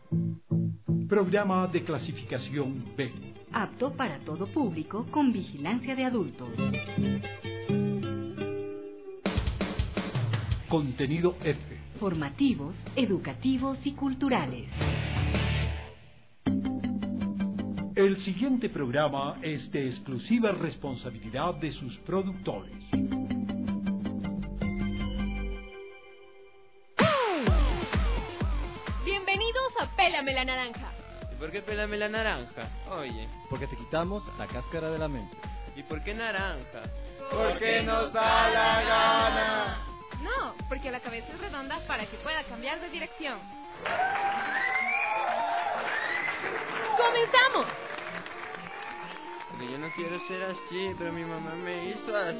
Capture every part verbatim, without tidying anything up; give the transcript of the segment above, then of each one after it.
Programa de clasificación B. Apto para todo público con vigilancia de adultos. Contenido F. Formativos, educativos y culturales. El siguiente programa es de exclusiva responsabilidad de sus productores. Bienvenidos a Pélame la Naranja. ¿Y por qué pélame la naranja? Oye. Porque te quitamos la cáscara de la mente. ¿Y por qué naranja? Porque nos da la gana. No, porque la cabeza es redonda para que pueda cambiar de dirección. ¡Comenzamos! Porque yo no quiero ser así, pero mi mamá me hizo así.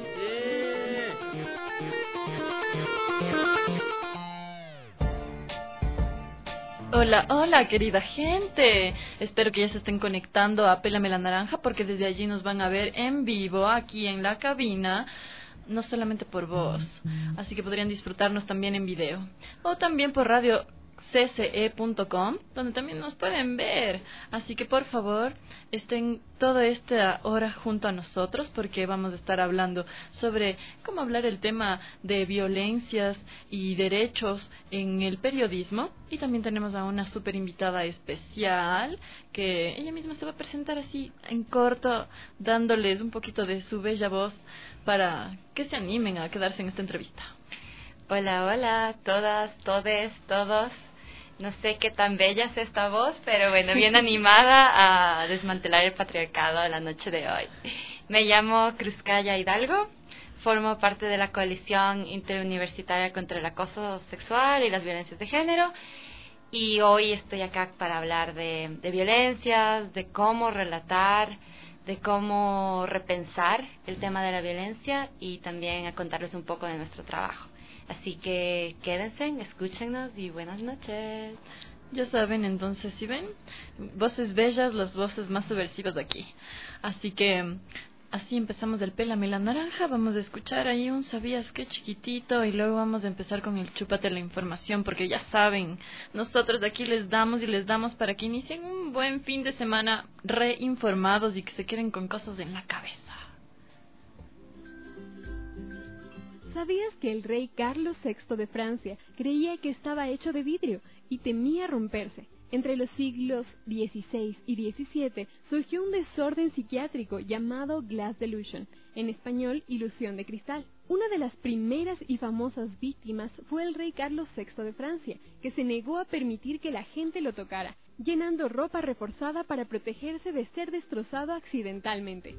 Hola, hola, querida gente. Espero que ya se estén conectando a Pélame la Naranja, porque desde allí nos van a ver en vivo aquí en la cabina, no solamente por voz, así que podrían disfrutarnos también en video, o también por radio c c e punto com, donde también nos pueden ver. Así que por favor estén toda esta hora junto a nosotros, porque vamos a estar hablando sobre cómo hablar el tema de violencias y derechos en el periodismo. Y también tenemos a una súper invitada especial, que ella misma se va a presentar así en corto, dándoles un poquito de su bella voz para que se animen a quedarse en esta entrevista. Hola, hola, todas, todes, todos. No sé qué tan bella es esta voz, pero bueno, bien animada a desmantelar el patriarcado la noche de hoy. Me llamo Cruzcaya Hidalgo, formo parte de la Coalición Interuniversitaria contra el Acoso Sexual y las Violencias de Género, y hoy estoy acá para hablar de, de violencias, de cómo relatar, de cómo repensar el tema de la violencia, y también a contarles un poco de nuestro trabajo. Así que quédense, escúchenos y buenas noches. Ya saben, entonces, si ven, voces bellas, las voces más subversivas aquí. Así que, así empezamos el Pélame la Naranja. Vamos a escuchar ahí un ¿sabías qué? Chiquitito, y luego vamos a empezar con el chúpate la información, porque ya saben, nosotros de aquí les damos y les damos para que inicien un buen fin de semana reinformados y que se queden con cosas en la cabeza. ¿Sabías que el rey Carlos sexto de Francia creía que estaba hecho de vidrio y temía romperse? Entre los siglos dieciséis y diecisiete surgió un desorden psiquiátrico llamado Glass Delusion, en español ilusión de cristal. Una de las primeras y famosas víctimas fue el rey Carlos sexto de Francia, que se negó a permitir que la gente lo tocara, llenando ropa reforzada para protegerse de ser destrozado accidentalmente.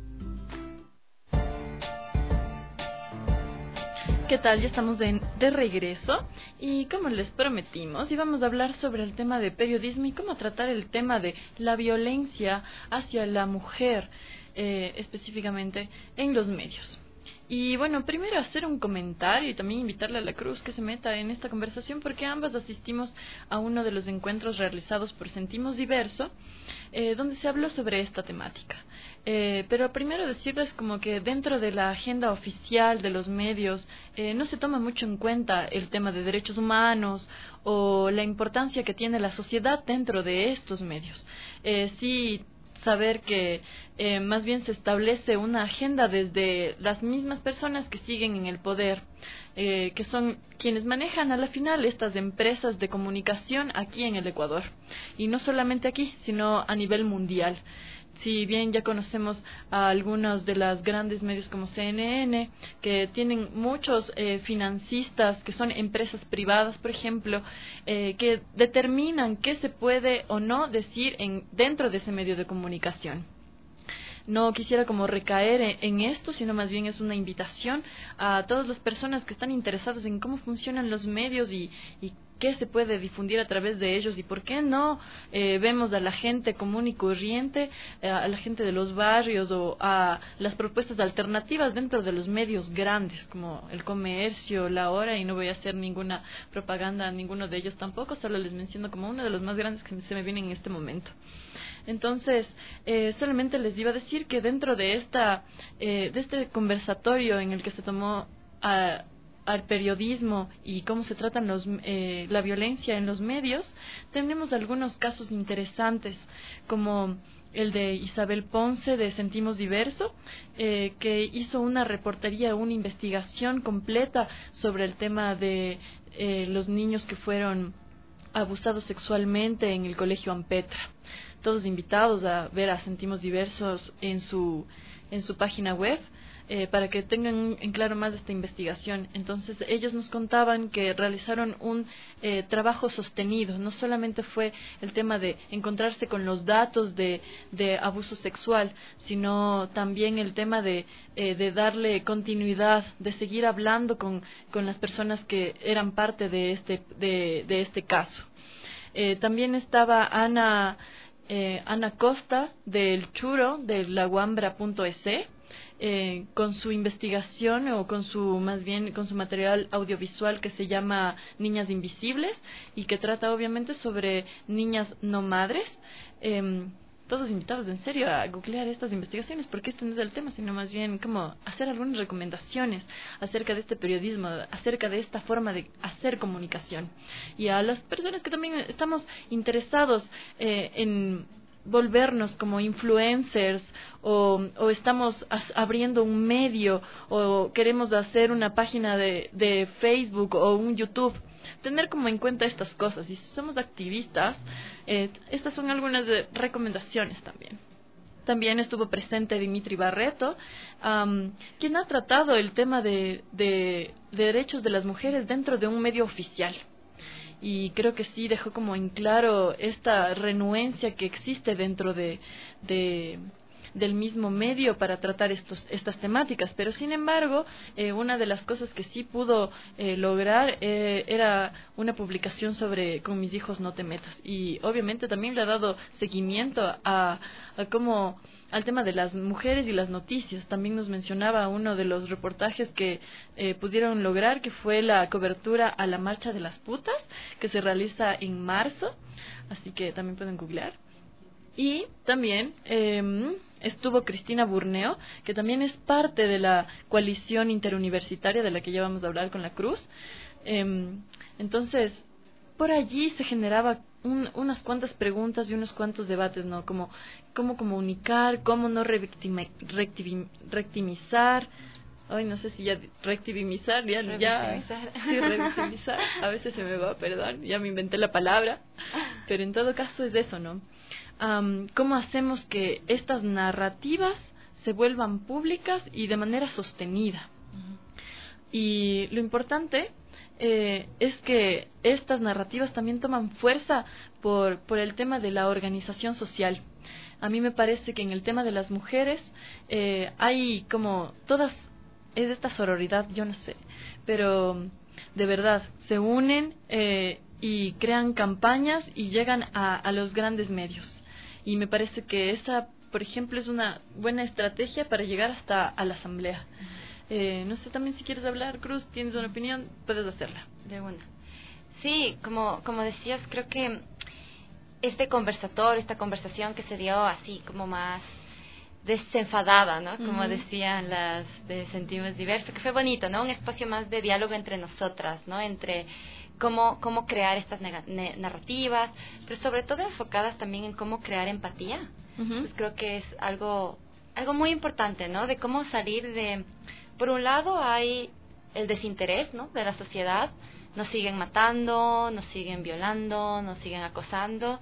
¿Qué tal? Ya estamos de, de regreso, y como les prometimos, íbamos a hablar sobre el tema de periodismo y cómo tratar el tema de la violencia hacia la mujer, eh, específicamente en los medios. Y bueno, primero hacer un comentario y también invitarle a la Cruz que se meta en esta conversación, porque ambas asistimos a uno de los encuentros realizados por Sentimos Diverso, eh, donde se habló sobre esta temática. Eh, pero primero decirles como que dentro de la agenda oficial de los medios eh, no se toma mucho en cuenta el tema de derechos humanos o la importancia que tiene la sociedad dentro de estos medios. Eh, sí, saber que eh, más bien se establece una agenda desde las mismas personas que siguen en el poder, eh, que son quienes manejan a la final estas empresas de comunicación aquí en el Ecuador, y no solamente aquí, sino a nivel mundial. Si bien ya conocemos a algunos de los grandes medios como C N N, que tienen muchos eh, financistas que son empresas privadas, por ejemplo, eh, que determinan qué se puede o no decir en, dentro de ese medio de comunicación. No quisiera como recaer en, en esto, sino más bien es una invitación a todas las personas que están interesadas en cómo funcionan los medios y, y qué se puede difundir a través de ellos, y por qué no eh, vemos a la gente común y corriente, eh, a la gente de los barrios, o a las propuestas alternativas dentro de los medios grandes como El Comercio, La Hora, y no voy a hacer ninguna propaganda a ninguno de ellos tampoco, solo les menciono como uno de los más grandes que se me vienen en este momento. Entonces, eh, solamente les iba a decir que dentro de esta eh, de este conversatorio en el que se tomó a al periodismo y cómo se tratan los, eh, la violencia en los medios, tenemos algunos casos interesantes, como el de Isabel Ponce de Sentimos Diverso, eh, que hizo una reportería, una investigación completa sobre el tema de eh, los niños que fueron abusados sexualmente en el colegio Ampetra. Todos invitados a ver a Sentimos Diversos en su, en su página web, eh, para que tengan en claro más de esta investigación. Entonces ellos nos contaban que realizaron un eh, trabajo sostenido. No solamente fue el tema de encontrarse con los datos de, de abuso sexual, sino también el tema de, eh, de darle continuidad, de seguir hablando con, con las personas que eran parte de este, de, de este caso. Eh, también estaba Ana, eh, Ana Costa del Churo, de laguambra punto es. Eh, con su investigación o con su más bien con su material audiovisual que se llama Niñas Invisibles y que trata obviamente sobre niñas no madres. Eh, todos invitados en serio a googlear estas investigaciones, porque este no es el tema, sino más bien como hacer algunas recomendaciones acerca de este periodismo, acerca de esta forma de hacer comunicación. Y a las personas que también estamos interesados eh, en volvernos como influencers o, o estamos as, abriendo un medio o queremos hacer una página de, de Facebook o un YouTube, tener como en cuenta estas cosas. Y si somos activistas, eh, estas son algunas de recomendaciones también. También estuvo presente Dimitri Barreto, um, quien ha tratado el tema de, de, de derechos de las mujeres dentro de un medio oficial. Y creo que sí dejó como en claro esta renuencia que existe dentro de, de del mismo medio para tratar estos, estas temáticas, pero sin embargo eh, una de las cosas que sí pudo eh, lograr eh, era una publicación sobre Con mis hijos no te metas, y obviamente también le ha dado seguimiento a, a cómo al tema de las mujeres y las noticias. También nos mencionaba uno de los reportajes que eh, pudieron lograr, que fue la cobertura a la marcha de las putas, que se realiza en marzo, así que también pueden googlear. Y también eh, estuvo Cristina Burneo, que también es parte de la coalición interuniversitaria de la que ya vamos a hablar con la Cruz. Eh, entonces, por allí se generaba un, unas cuantas preguntas y unos cuantos debates, ¿no? Como cómo comunicar, cómo no revictima, rectivim, rectimizar. Ay, no sé si ya rectivimizar, ya, ya, sí, revictimizar, a veces se me va, perdón, ya me inventé la palabra, pero en todo caso es eso, ¿no? Um, ¿Cómo hacemos que estas narrativas se vuelvan públicas y de manera sostenida? Uh-huh. Y lo importante eh, es que estas narrativas también toman fuerza por, por el tema de la organización social. A mí me parece que en el tema de las mujeres eh, hay como todas, es esta sororidad, yo no sé, pero de verdad se unen eh, y crean campañas y llegan a, a los grandes medios. Y me parece que esa, por ejemplo, es una buena estrategia para llegar hasta a la asamblea. Eh, no sé, también si quieres hablar, Cruz, tienes una opinión, puedes hacerla. De una. Sí, como, como decías, creo que este conversatorio, esta conversación que se dio así como más desenfadada, ¿no? Como uh-huh. decían las de Sentimos Diversos, que fue bonito, ¿no? Un espacio más de diálogo entre nosotras, ¿no? Entre cómo cómo crear estas narrativas, pero sobre todo enfocadas también en cómo crear empatía. Uh-huh. Pues creo que es algo algo muy importante, ¿no? De cómo salir de, por un lado hay el desinterés, ¿no? De la sociedad, nos siguen matando, nos siguen violando, nos siguen acosando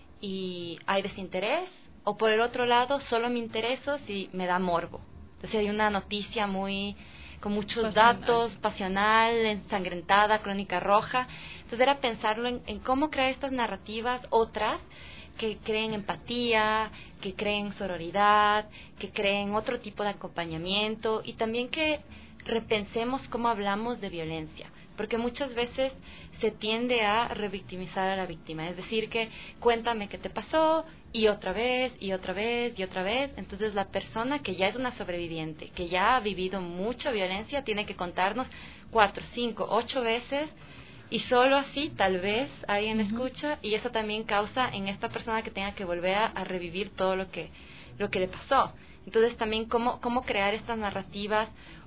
y hay desinterés, o por el otro lado solo me intereso si me da morbo. Entonces hay una noticia muy con muchos pasional. datos, pasional, ensangrentada, crónica roja. Entonces era pensarlo en, en cómo crear estas narrativas otras que creen empatía, que creen sororidad, que creen otro tipo de acompañamiento y también que repensemos cómo hablamos de violencia, porque muchas veces se tiende a revictimizar a la víctima, es decir, que cuéntame qué te pasó y otra vez y otra vez y otra vez. Entonces la persona que ya es una sobreviviente, que ya ha vivido mucha violencia, tiene que contarnos cuatro, cinco, ocho veces y solo así tal vez alguien uh-huh. escucha, y eso también causa en esta persona que tenga que volver a, a revivir todo lo que lo que le pasó. Entonces también cómo cómo crear estas narrativas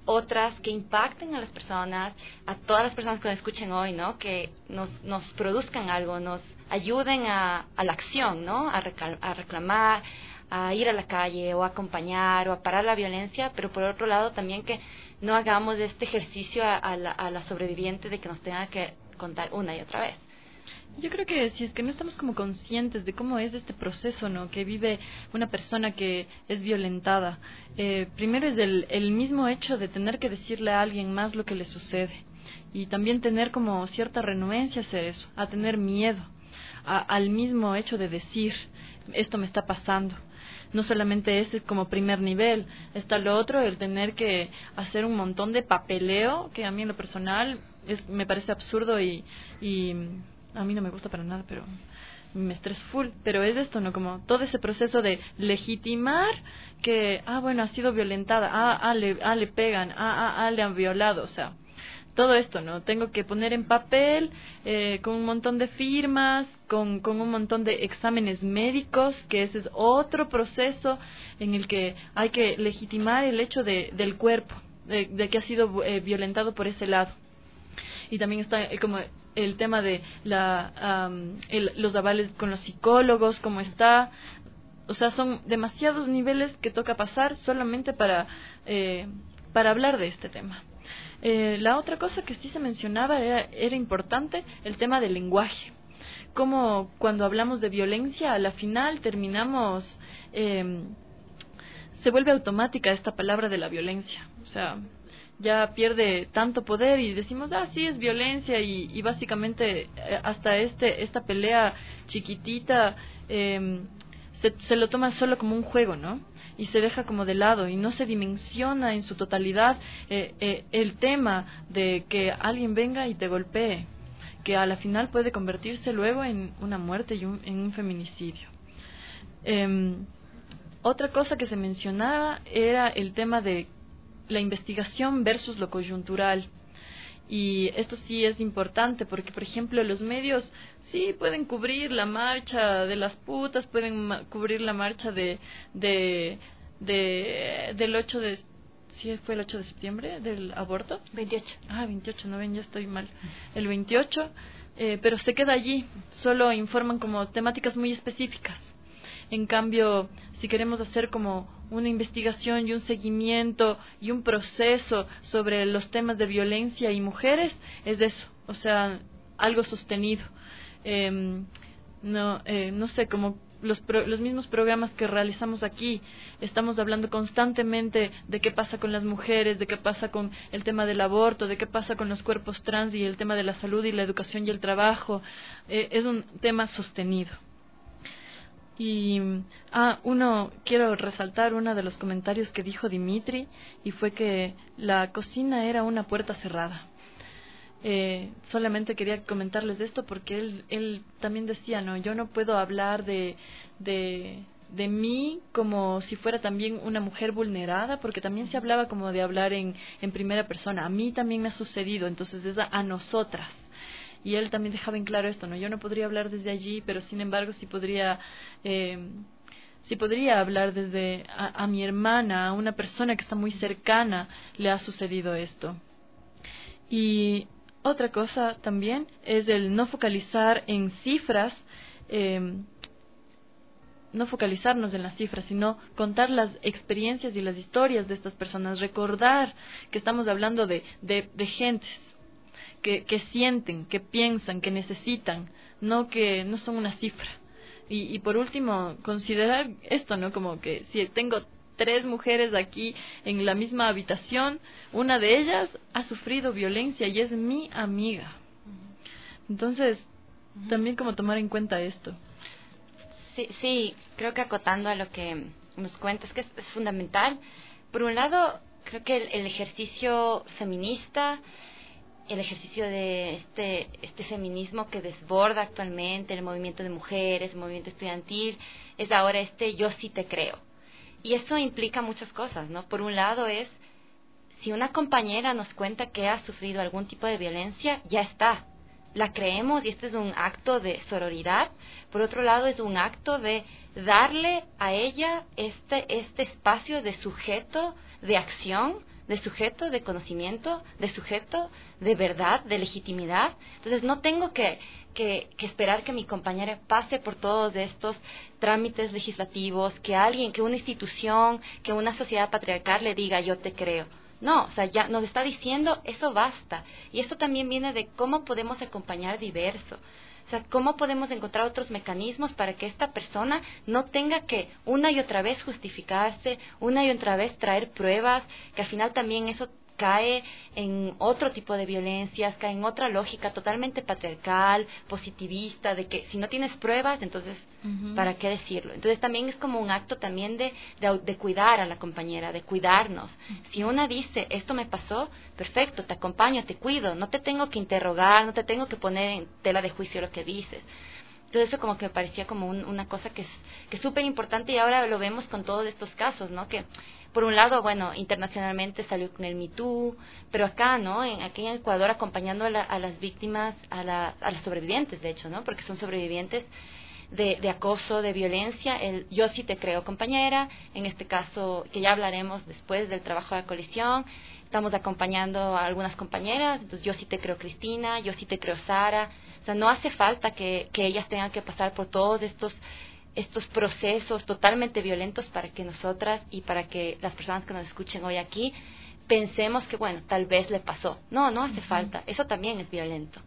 otras que impacten a las personas, a todas las personas que nos escuchen hoy, ¿no? Que nos, nos produzcan algo, nos ayuden a, a la acción, ¿no? A, recal, a reclamar, a ir a la calle o a acompañar o a parar la violencia, pero por otro lado también que no hagamos este ejercicio a, a, la, a la sobreviviente de que nos tenga que contar una y otra vez. Yo creo que si es que no estamos como conscientes de cómo es este proceso, ¿no?, que vive una persona que es violentada, eh, primero es el, el mismo hecho de tener que decirle a alguien más lo que le sucede y también tener como cierta renuencia a hacer eso, a tener miedo a, al mismo hecho de decir esto me está pasando. No solamente ese como primer nivel, está lo otro, el tener que hacer un montón de papeleo, que a mí en lo personal es, me parece absurdo y, y a mí no me gusta para nada, pero me estresa full. Pero es esto, ¿no? Como todo ese proceso de legitimar que, ah, bueno, ha sido violentada, ah, ah, le, ah, le pegan, ah, ah, ah, le han violado, o sea, todo esto, ¿no? Tengo que poner en papel, eh, con un montón de firmas, con, con un montón de exámenes médicos, que ese es otro proceso en el que hay que legitimar el hecho de, del cuerpo, de, de que ha sido eh, violentado por ese lado. Y también está eh, como el tema de la, um, el, los avales con los psicólogos, cómo está. O sea, son demasiados niveles que toca pasar solamente para, eh, para hablar de este tema. Eh, la otra cosa que sí se mencionaba era, era importante, el tema del lenguaje. Como cuando hablamos de violencia, a la final terminamos, eh, se vuelve automática esta palabra de la violencia. O sea, ya pierde tanto poder y decimos, ah, sí, es violencia y, y básicamente eh, hasta este esta pelea chiquitita eh, se, se lo toma solo como un juego, ¿no? Y se deja como de lado y no se dimensiona en su totalidad eh, eh, el tema de que alguien venga y te golpee, que a la final puede convertirse luego en una muerte y un, en un feminicidio. Eh, otra cosa que se mencionaba era el tema de la investigación versus lo coyuntural. Y esto sí es importante porque, por ejemplo, los medios sí pueden cubrir la marcha de las putas, pueden ma- cubrir la marcha de, de, de del ocho de, ¿sí fue el ocho de septiembre del aborto? veintiocho. Ah, veintiocho, no ven, ya estoy mal. El veintiocho, eh, pero se queda allí, solo informan como temáticas muy específicas. En cambio, si queremos hacer como una investigación y un seguimiento y un proceso sobre los temas de violencia y mujeres, es de eso, o sea, algo sostenido. Eh, no, eh, no sé, como los, pro, los mismos programas que realizamos aquí, estamos hablando constantemente de qué pasa con las mujeres, de qué pasa con el tema del aborto, de qué pasa con los cuerpos trans y el tema de la salud y la educación y el trabajo. Eh, es un tema sostenido. Y ah, uno quiero resaltar uno de los comentarios que dijo Dimitri, y fue que la cocina era una puerta cerrada. Eh, solamente quería comentarles esto porque él él también decía, no, yo no puedo hablar de de de mí como si fuera también una mujer vulnerada, porque también se hablaba como de hablar en en primera persona. A mí también me ha sucedido, entonces es a, a nosotras. Y él también dejaba en claro esto, ¿no? Yo no podría hablar desde allí, pero sin embargo sí podría, eh, sí podría hablar desde a, a mi hermana, a una persona que está muy cercana, le ha sucedido esto. Y otra cosa también es el no focalizar en cifras, eh, no focalizarnos en las cifras, sino contar las experiencias y las historias de estas personas, recordar que estamos hablando de, de, de gentes, Que, que sienten, que piensan, que necesitan, no que no son una cifra. Y, y por último, considerar esto, ¿no? Como que si tengo tres mujeres aquí en la misma habitación, una de ellas ha sufrido violencia y es mi amiga. Entonces, uh-huh. también como tomar en cuenta esto. Sí, sí, creo que acotando a lo que nos cuentas, que es, es fundamental. Por un lado, creo que el, el ejercicio feminista, el ejercicio de este este feminismo que desborda actualmente el movimiento de mujeres, el movimiento estudiantil, es ahora este yo sí te creo. Y eso implica muchas cosas, ¿no? Por un lado es, si una compañera nos cuenta que ha sufrido algún tipo de violencia, ya está, la creemos y este es un acto de sororidad. Por otro lado es un acto de darle a ella este, este espacio de sujeto, de acción, de sujeto, de conocimiento, de sujeto, de verdad, de legitimidad. Entonces no tengo que, que, que esperar que mi compañera pase por todos estos trámites legislativos, que alguien, que una institución, que una sociedad patriarcal le diga yo te creo. No, o sea, ya nos está diciendo eso basta. Y eso también viene de cómo podemos acompañar diverso. O sea, ¿cómo podemos encontrar otros mecanismos para que esta persona no tenga que una y otra vez justificarse, una y otra vez traer pruebas, que al final también eso cae en otro tipo de violencias, cae en otra lógica totalmente patriarcal, positivista, de que si no tienes pruebas, entonces, uh-huh. ¿para qué decirlo? Entonces también es como un acto también de, de, de cuidar a la compañera, de cuidarnos. Uh-huh. Si una dice, esto me pasó, perfecto, te acompaño, te cuido, no te tengo que interrogar, no te tengo que poner en tela de juicio lo que dices. Entonces eso como que me parecía como un, una cosa que es que es súper importante y ahora lo vemos con todos estos casos, ¿no? Que por un lado, bueno, internacionalmente salió con el Me Too, pero acá, ¿no? En, aquí en Ecuador acompañando a, la, a las víctimas, a, la, a las sobrevivientes, de hecho, ¿no? Porque son sobrevivientes de, de acoso, de violencia. El yo sí te creo, compañera, en este caso, que ya hablaremos después del trabajo de la coalición. Estamos acompañando a algunas compañeras, entonces yo sí te creo, Cristina, yo sí te creo, Sara. O sea, no hace falta que, que ellas tengan que pasar por todos estos estos procesos totalmente violentos para que nosotras y para que las personas que nos escuchen hoy aquí pensemos que, bueno, tal vez le pasó. No, no hace uh-huh. falta. Eso también es violento.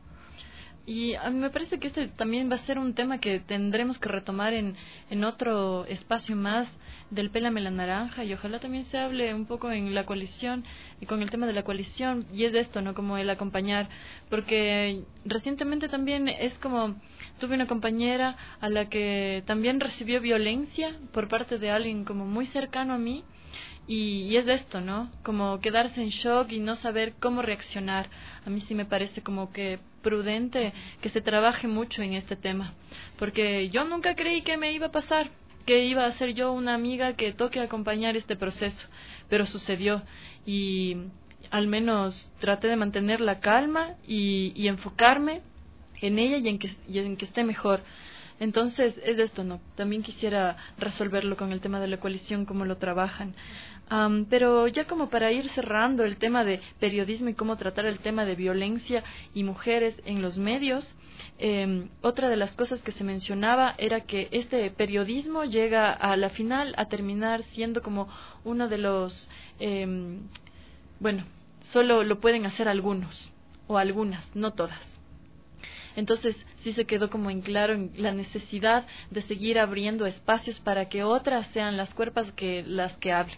Y a mí me parece que este también va a ser un tema que tendremos que retomar en, en otro espacio más del Pélame la Naranja, y ojalá también se hable un poco en la coalición y con el tema de la coalición, y es de esto, ¿no? Como el acompañar, porque recientemente también es como, tuve una compañera a la que también recibió violencia por parte de alguien como muy cercano a mí, Y, y es de esto, ¿no? Como quedarse en shock y no saber cómo reaccionar. A mí sí me parece como que prudente que se trabaje mucho en este tema. Porque yo nunca creí que me iba a pasar, que iba a ser yo una amiga que toque acompañar este proceso. Pero sucedió. Y al menos traté de mantener la calma y, y enfocarme en ella y en que, y en que esté mejor. Entonces, es de esto, ¿no? También quisiera resolverlo con el tema de la coalición, cómo lo trabajan. Um, pero ya como para ir cerrando el tema de periodismo y cómo tratar el tema de violencia y mujeres en los medios, eh, otra de las cosas que se mencionaba era que este periodismo llega a la final a terminar siendo como uno de los... Eh, bueno, solo lo pueden hacer algunos, o algunas, no todas. Entonces sí se quedó como en claro en la necesidad de seguir abriendo espacios para que otras sean las cuerpas que las que hablen.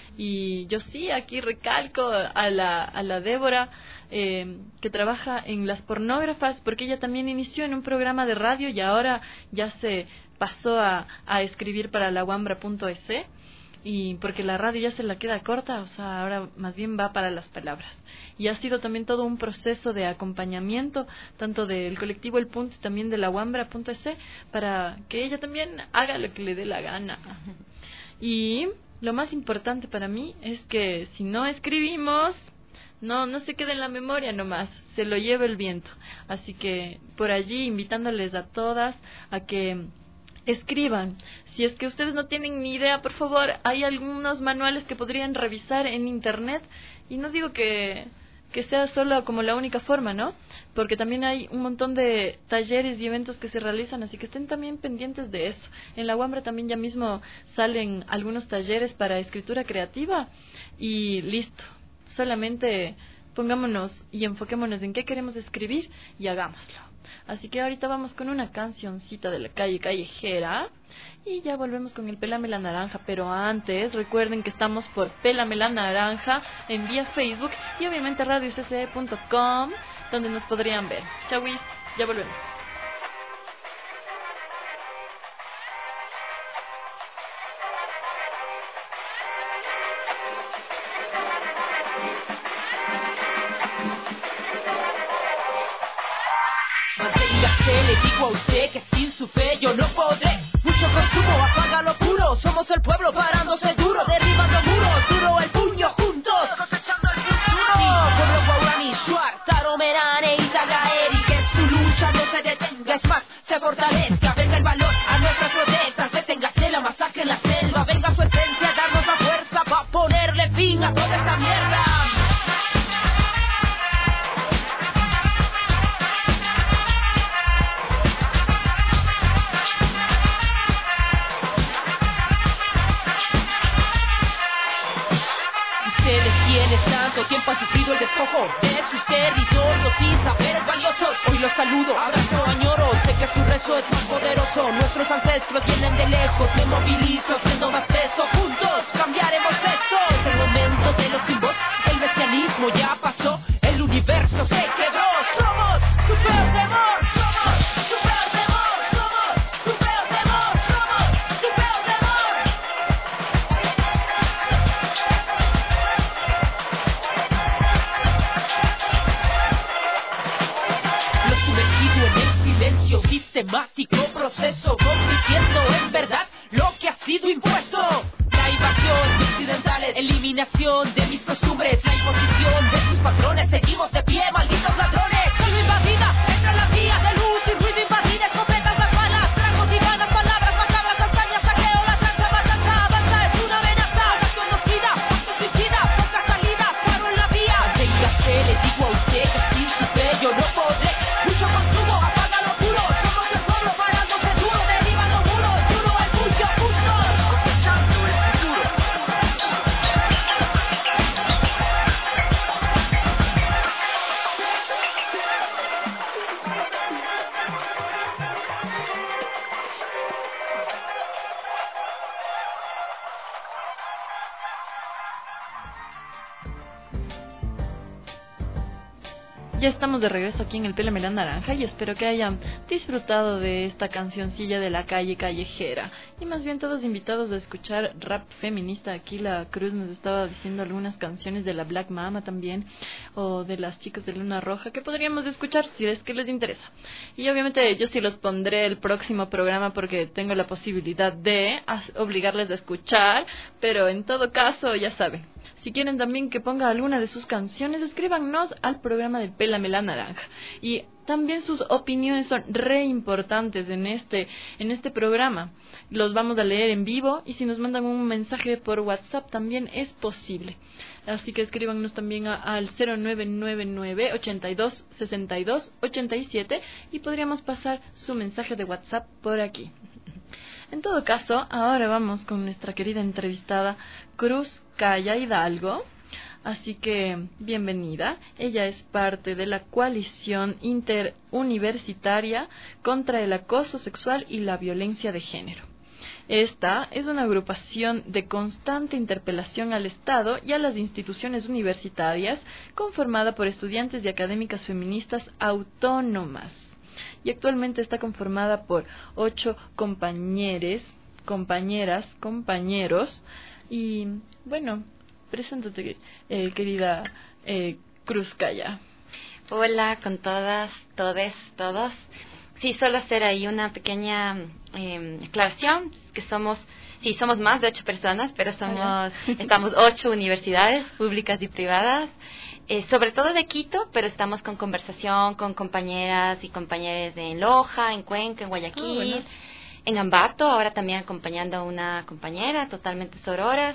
Y yo sí aquí recalco a la, a la Débora eh, que trabaja en Las Pornógrafas, porque ella también inició en un programa de radio y ahora ya se pasó a, a escribir para la wambra punto es. Y porque la radio ya se la queda corta, o sea, ahora más bien va para las palabras. Y ha sido también todo un proceso de acompañamiento, tanto del colectivo El Punto y también de la wambra punto es, para que ella también haga lo que le dé la gana. Y lo más importante para mí es que si no escribimos, no, no se quede en la memoria nomás, se lo lleva el viento. Así que por allí invitándoles a todas a que escriban. Si es que ustedes no tienen ni idea, por favor, hay algunos manuales que podrían revisar en internet, y no digo que, que sea solo como la única forma, ¿no? Porque también hay un montón de talleres y eventos que se realizan, así que estén también pendientes de eso. En la Wambra también ya mismo salen algunos talleres para escritura creativa y listo. Solamente pongámonos y enfoquémonos en qué queremos escribir y hagámoslo. Así que ahorita vamos con una cancioncita de la calle callejera y ya volvemos con el Pélame la Naranja. Pero antes recuerden que estamos por Pélame la Naranja en vía Facebook y obviamente radio c c e punto com, donde nos podrían ver. Chauis, ya volvemos. Le digo a usted que sin su fe yo no podré. Mucho consumo, apaga lo puro. Somos el pueblo parándose duro, derribando muros, duro el puño juntos, cosechando el futuro. Pueblo guaraní, Shuar, Taromerane y Tagaeri, que su lucha no se detenga, es más, se fortalezca. Venga el valor a nuestras protestas, deténgase la masacre en la selva. Venga su esencia, darnos la fuerza para ponerle fin a toda esta mierda. ¿Cuánto tiempo han sufrido el despojo de sus territorios y saberes valiosos? Hoy los saludo, abrazo, añoro, sé que su rezo es más poderoso. Nuestros ancestros vienen de lejos, me movilizo haciendo más peso. Juntos cambiaremos esto. Es el momento de los sin voz, el mesianismo ya pasó, el universo se quebró. Somos su peor temor, somos su peor temor, somos su peor temor, somos su peor temor. Lo sumergido en el silencio, sistemático proceso, compitiendo en verdad lo que ha sido impuesto. La invasión de occidentales, eliminación de mis costumbres, la imposición de sus patrones, seguimos de pie, malditos ladrones. Soy invadida, entra en la vía de luz y ruido invadida, escopetas, las balas, tragos y vanas, palabras, macabras, hazañas, saqueo, la trancha, batalla, avanza, es una amenaza, desconocida, acto suicida, poca salida, paro en la vía. Manténgase, le digo a usted que sin su fe yo no podré. Mucho consumo, apaga lo puro, somos el pueblo parándose duro, derriba los muros, duro el puño, justo, cosechando el futuro. Ya estamos de regreso aquí en el Pela Melán Naranja y espero que hayan disfrutado de esta cancioncilla de la calle callejera. Y más bien todos invitados a escuchar rap feminista. Aquí la Cruz nos estaba diciendo algunas canciones de la Black Mama también, o de las chicas de Luna Roja, que podríamos escuchar si es que les interesa. Y obviamente yo sí los pondré el próximo programa porque tengo la posibilidad de obligarles a escuchar, pero en todo caso ya saben. Si quieren también que ponga alguna de sus canciones, escríbanos al programa de Pela Melán Naranja. Y también sus opiniones son re importantes en este, en este programa. Los vamos a leer en vivo y si nos mandan un mensaje por WhatsApp también es posible. Así que escríbanos también a, al cero nueve nueve nueve, ochenta y dos, sesenta y dos, ochenta y siete y podríamos pasar su mensaje de WhatsApp por aquí. En todo caso, ahora vamos con nuestra querida entrevistada Cruz Calla Hidalgo. Así que, bienvenida. Ella es parte de la coalición interuniversitaria contra el acoso sexual y la violencia de género. Esta es una agrupación de constante interpelación al Estado y a las instituciones universitarias conformada por estudiantes y académicas feministas autónomas. Y actualmente está conformada por ocho compañeros, compañeras, compañeros. Y bueno, preséntate, eh, querida eh, Cruz Calla. Hola con todas, todes, todos. Sí, solo hacer ahí una pequeña eh, aclaración, que somos, sí, somos más de ocho personas, pero somos, estamos ocho universidades públicas y privadas. Eh, sobre todo de Quito, pero estamos con conversación con compañeras y compañeros en Loja, en Cuenca, en Guayaquil, oh, en Ambato, ahora también acompañando a una compañera, totalmente sororas.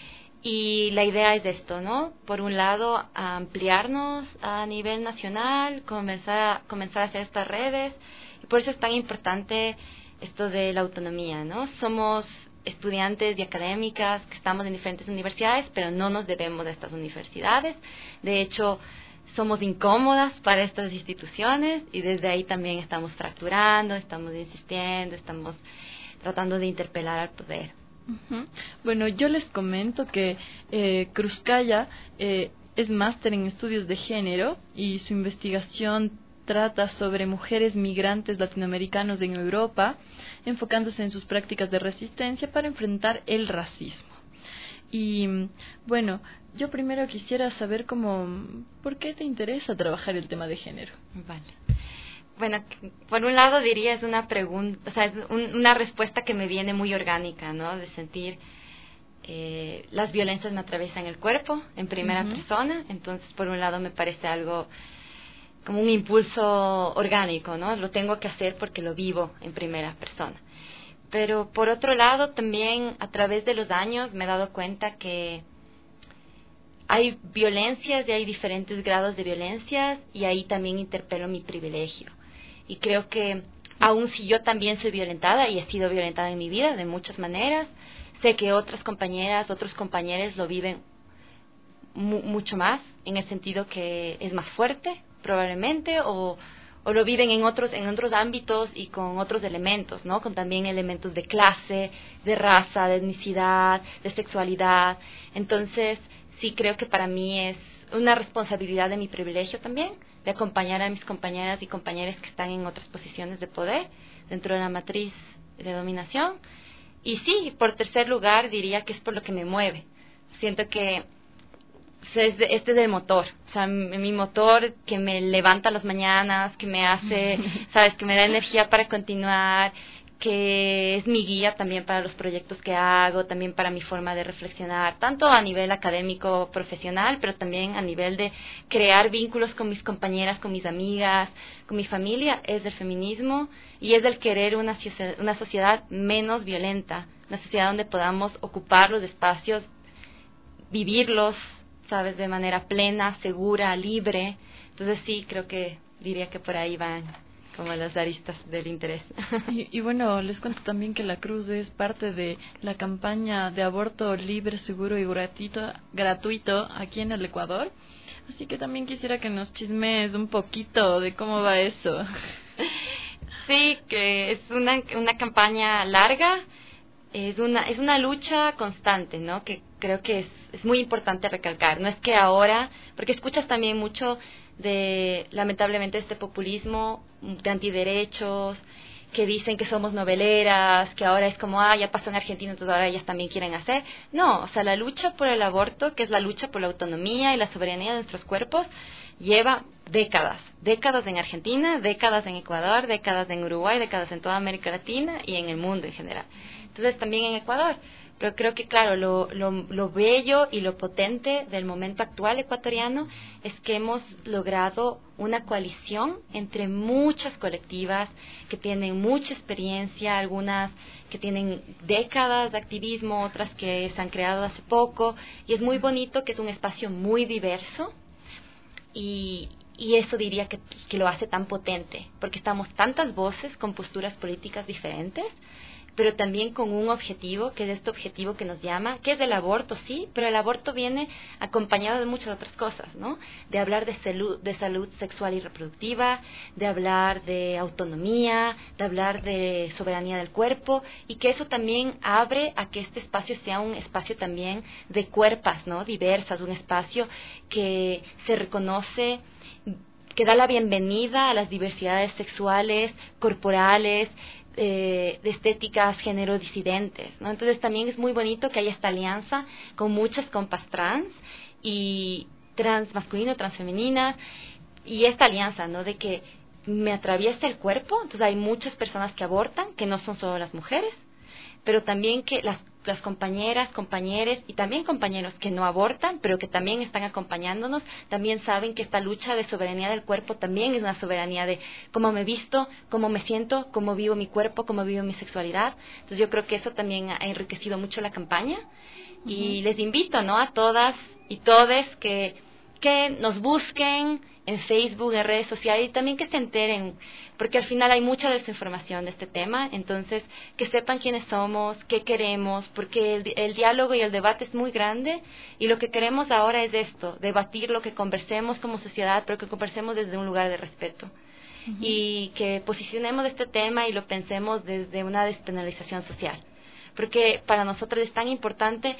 Y la idea es esto, ¿no? Por un lado, ampliarnos a nivel nacional, comenzar a, comenzar a hacer estas redes, y por eso es tan importante esto de la autonomía, ¿no? Somos estudiantes y académicas que estamos en diferentes universidades, pero no nos debemos de estas universidades. De hecho, somos incómodas para estas instituciones y desde ahí también estamos fracturando, estamos insistiendo, estamos tratando de interpelar al poder. Uh-huh. Bueno, yo les comento que eh, Cruz Calla eh, es máster en estudios de género y su investigación trata sobre mujeres migrantes latinoamericanos en Europa, enfocándose en sus prácticas de resistencia para enfrentar el racismo. Y bueno, yo primero quisiera saber cómo, ¿por qué te interesa trabajar el tema de género? Vale. Bueno, por un lado diría es una pregunta, o sea, es un, una respuesta que me viene muy orgánica, ¿no? De sentir eh, las violencias me atraviesan el cuerpo en primera uh-huh. persona, entonces por un lado me parece algo como un impulso orgánico, ¿no? Lo tengo que hacer porque lo vivo en primera persona. Pero por otro lado también a través de los años me he dado cuenta que hay violencias y hay diferentes grados de violencias y ahí también interpelo mi privilegio. Y creo que aun si yo también soy violentada y he sido violentada en mi vida de muchas maneras, sé que otras compañeras, otros compañeros lo viven mu- mucho más, en el sentido que es más fuerte, probablemente, o, o lo viven en otros, en otros ámbitos y con otros elementos, ¿no? Con también elementos de clase, de raza, de etnicidad, de sexualidad. Entonces, sí creo que para mí es una responsabilidad de mi privilegio también, de acompañar a mis compañeras y compañeros que están en otras posiciones de poder dentro de la matriz de dominación. Y sí, por tercer lugar, diría que es por lo que me mueve. Siento que este es el motor, o sea, mi motor que me levanta las mañanas, que me hace, sabes, que me da energía para continuar, que es mi guía también para los proyectos que hago, también para mi forma de reflexionar, tanto a nivel académico, profesional, pero también a nivel de crear vínculos con mis compañeras, con mis amigas, con mi familia, es del feminismo y es del querer una, una sociedad menos violenta, una sociedad donde podamos ocupar los espacios, vivirlos, sabes, de manera plena, segura, libre. Entonces sí, creo que diría que por ahí van como las aristas del interés. Y, y bueno, les cuento también que la Cruz es parte de la campaña de aborto libre, seguro y gratuito, gratuito aquí en el Ecuador. Así que también quisiera que nos chismees un poquito de cómo va eso. Sí, que es una, una campaña larga, es una, es una lucha constante, ¿no? Que creo que es, es muy importante recalcar. No es que ahora, porque escuchas también mucho de, lamentablemente, este populismo de antiderechos, que dicen que somos noveleras, que ahora es como, ah, ya pasó en Argentina, entonces ahora ellas también quieren hacer. No, o sea, la lucha por el aborto, que es la lucha por la autonomía y la soberanía de nuestros cuerpos, lleva décadas, décadas en Argentina, décadas en Ecuador, décadas en Uruguay, décadas en toda América Latina y en el mundo en general. Entonces también en Ecuador. Pero creo que, claro, lo, lo, lo bello y lo potente del momento actual ecuatoriano es que hemos logrado una coalición entre muchas colectivas que tienen mucha experiencia, algunas que tienen décadas de activismo, otras que se han creado hace poco, y es muy bonito que es un espacio muy diverso, y, y eso diría que, que lo hace tan potente, porque estamos tantas voces con posturas políticas diferentes, pero también con un objetivo, que es este objetivo que nos llama, que es del aborto, sí, pero el aborto viene acompañado de muchas otras cosas, ¿no? De hablar de salud, de salud sexual y reproductiva, de hablar de autonomía, de hablar de soberanía del cuerpo, y que eso también abre a que este espacio sea un espacio también de cuerpas, ¿no? Diversas, un espacio que se reconoce, que da la bienvenida a las diversidades sexuales, corporales, Eh, de estéticas género disidentes, ¿no? Entonces también es muy bonito que haya esta alianza con muchas compas trans y trans masculino, trans femeninas, y esta alianza, ¿no? De que me atraviesa el cuerpo. Entonces hay muchas personas que abortan, que no son solo las mujeres, pero también que las, las compañeras, compañeros y también compañeros que no abortan, pero que también están acompañándonos, también saben que esta lucha de soberanía del cuerpo también es una soberanía de cómo me visto, cómo me siento, cómo vivo mi cuerpo, cómo vivo mi sexualidad. Entonces yo creo que eso también ha enriquecido mucho la campaña. Uh-huh. Y les invito, ¿no?, a todas y todes que, que nos busquen en Facebook, en redes sociales, y también que se enteren, porque al final hay mucha desinformación de este tema. Entonces que sepan quiénes somos, qué queremos, porque el, el diálogo y el debate es muy grande, y lo que queremos ahora es esto, debatir lo que conversemos como sociedad, pero que conversemos desde un lugar de respeto. Uh-huh. Y que posicionemos este tema y lo pensemos desde una despenalización social, porque para nosotros es tan importante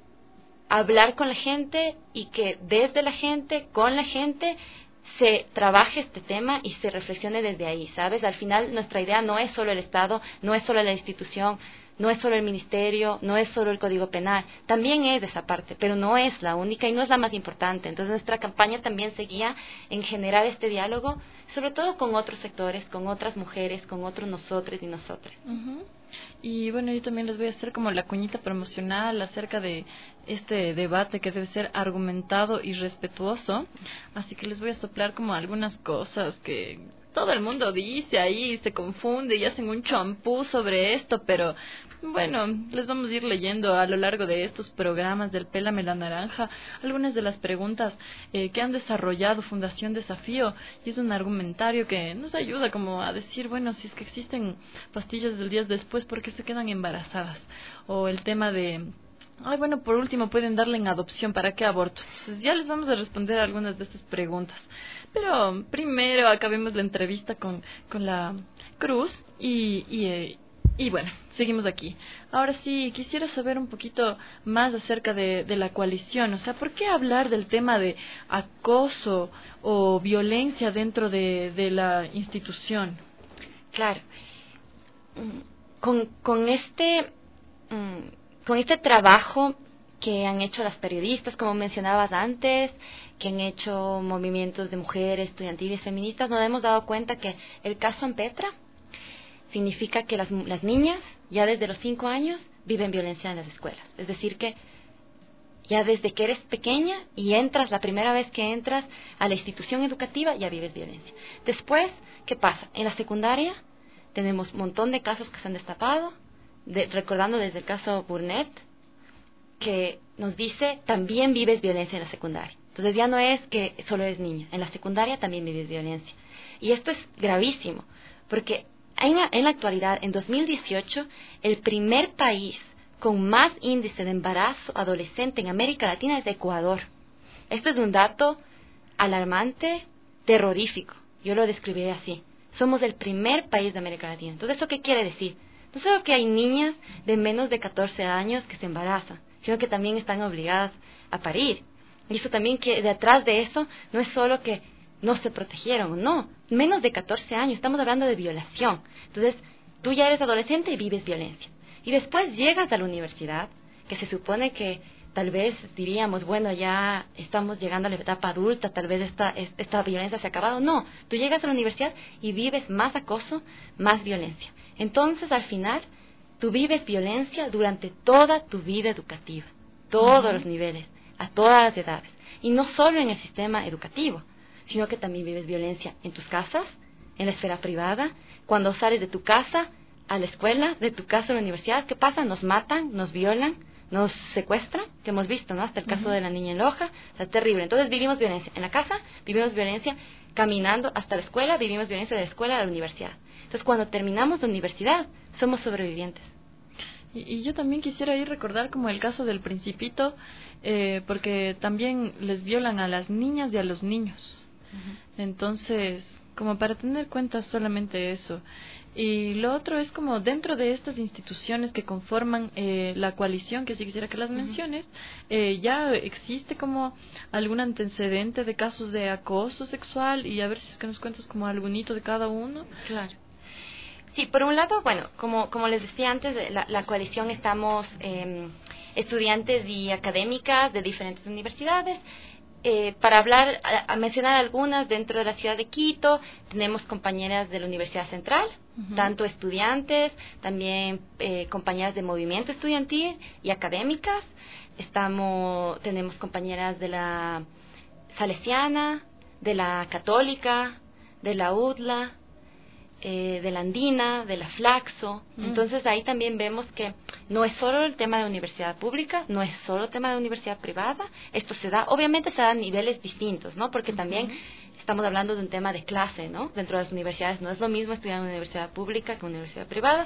hablar con la gente, y que desde la gente, con la gente, se trabaje este tema y se reflexione desde ahí, ¿sabes? Al final nuestra idea no es solo el Estado, no es solo la institución, no es solo el ministerio, no es solo el Código Penal, también es de esa parte, pero no es la única y no es la más importante. Entonces nuestra campaña también seguía en generar este diálogo, sobre todo con otros sectores, con otras mujeres, con otros nosotros y nosotras. Uh-huh. Y bueno, yo también les voy a hacer como la cuñita promocional acerca de este debate que debe ser argumentado y respetuoso, así que les voy a soplar como algunas cosas que todo el mundo dice ahí, se confunde y hacen un champú sobre esto, pero bueno, les vamos a ir leyendo a lo largo de estos programas del Pélame la Naranja algunas de las preguntas eh, que han desarrollado Fundación Desafío, y es un argumentario que nos ayuda como a decir, bueno, si es que existen pastillas del día después, ¿por qué se quedan embarazadas? O el tema de Ay, bueno, por último pueden darle en adopción, ¿para qué aborto? Entonces ya les vamos a responder algunas de estas preguntas. Pero primero acabemos la entrevista con, con la Cruz y, y, eh, y bueno, seguimos aquí. Ahora sí, quisiera saber un poquito más acerca de, de la coalición. O sea, ¿por qué hablar del tema de acoso o violencia dentro de, de la institución? Claro. Con, con este... Um, Con este trabajo que han hecho las periodistas, como mencionabas antes, que han hecho movimientos de mujeres, estudiantiles, feministas, nos hemos dado cuenta que el caso Ampetra significa que las, las niñas, ya desde los cinco años, viven violencia en las escuelas. Es decir, que ya desde que eres pequeña y entras, la primera vez que entras a la institución educativa, ya vives violencia. Después, ¿qué pasa? En la secundaria tenemos un montón de casos que se han destapado, De, recordando desde el caso Burnett, que nos dice, también vives violencia en la secundaria. Entonces ya no es que solo eres niña, en la secundaria también vives violencia. Y esto es gravísimo, porque en la, en la actualidad, en dos mil dieciocho, el primer país con más índice de embarazo adolescente en América Latina es Ecuador. Esto es un dato alarmante, terrorífico. Yo lo describiré así. Somos el primer país de América Latina. Entonces, ¿eso qué quiere decir? No solo que hay niñas de menos de catorce años que se embarazan, sino que también están obligadas a parir. Y eso también, que detrás de eso no es solo que no se protegieron, no, menos de catorce años, estamos hablando de violación. Entonces, tú ya eres adolescente y vives violencia. Y después llegas a la universidad, que se supone que tal vez diríamos, bueno, ya estamos llegando a la etapa adulta, tal vez esta, esta violencia se ha acabado. No, tú llegas a la universidad y vives más acoso, más violencia. Entonces, al final, tú vives violencia durante toda tu vida educativa, todos uh-huh. los niveles, a todas las edades. Y no solo en el sistema educativo, sino que también vives violencia en tus casas, en la esfera privada, cuando sales de tu casa a la escuela, de tu casa a la universidad. ¿Qué pasa? Nos matan, nos violan, nos secuestran, que hemos visto, ¿no? Hasta el caso uh-huh. de la niña en Loja, o sea, terrible. Entonces, vivimos violencia en la casa, vivimos violencia caminando hasta la escuela, vivimos violencia de la escuela a la universidad. Entonces, cuando terminamos la universidad, somos sobrevivientes. Y, y yo también quisiera ir recordar como el caso del Principito, eh, porque también les violan a las niñas y a los niños. Uh-huh. Entonces, como para tener cuenta solamente eso. Y lo otro es como dentro de estas instituciones que conforman eh, la coalición, que sí quisiera que las menciones, eh, ya existe como algún antecedente de casos de acoso sexual, y a ver si es que nos cuentas como algunito de cada uno. Claro. Sí, por un lado, bueno, como, como les decía antes, la, la coalición estamos eh, estudiantes y académicas de diferentes universidades. Eh, para hablar, a, a mencionar algunas, dentro de la ciudad de Quito tenemos compañeras de la Universidad Central, uh-huh. tanto estudiantes, también eh, compañeras de movimiento estudiantil y académicas. Estamos, tenemos compañeras de la Salesiana, de la Católica, de la U D L A, eh, de la Andina, de la Flaxo. Uh-huh. Entonces ahí también vemos que no es solo el tema de universidad pública, no es solo el tema de universidad privada. Esto se da, obviamente se da a niveles distintos, ¿no? Porque también uh-huh. estamos hablando de un tema de clase, ¿no? Dentro de las universidades no es lo mismo estudiar en una universidad pública que en una universidad privada.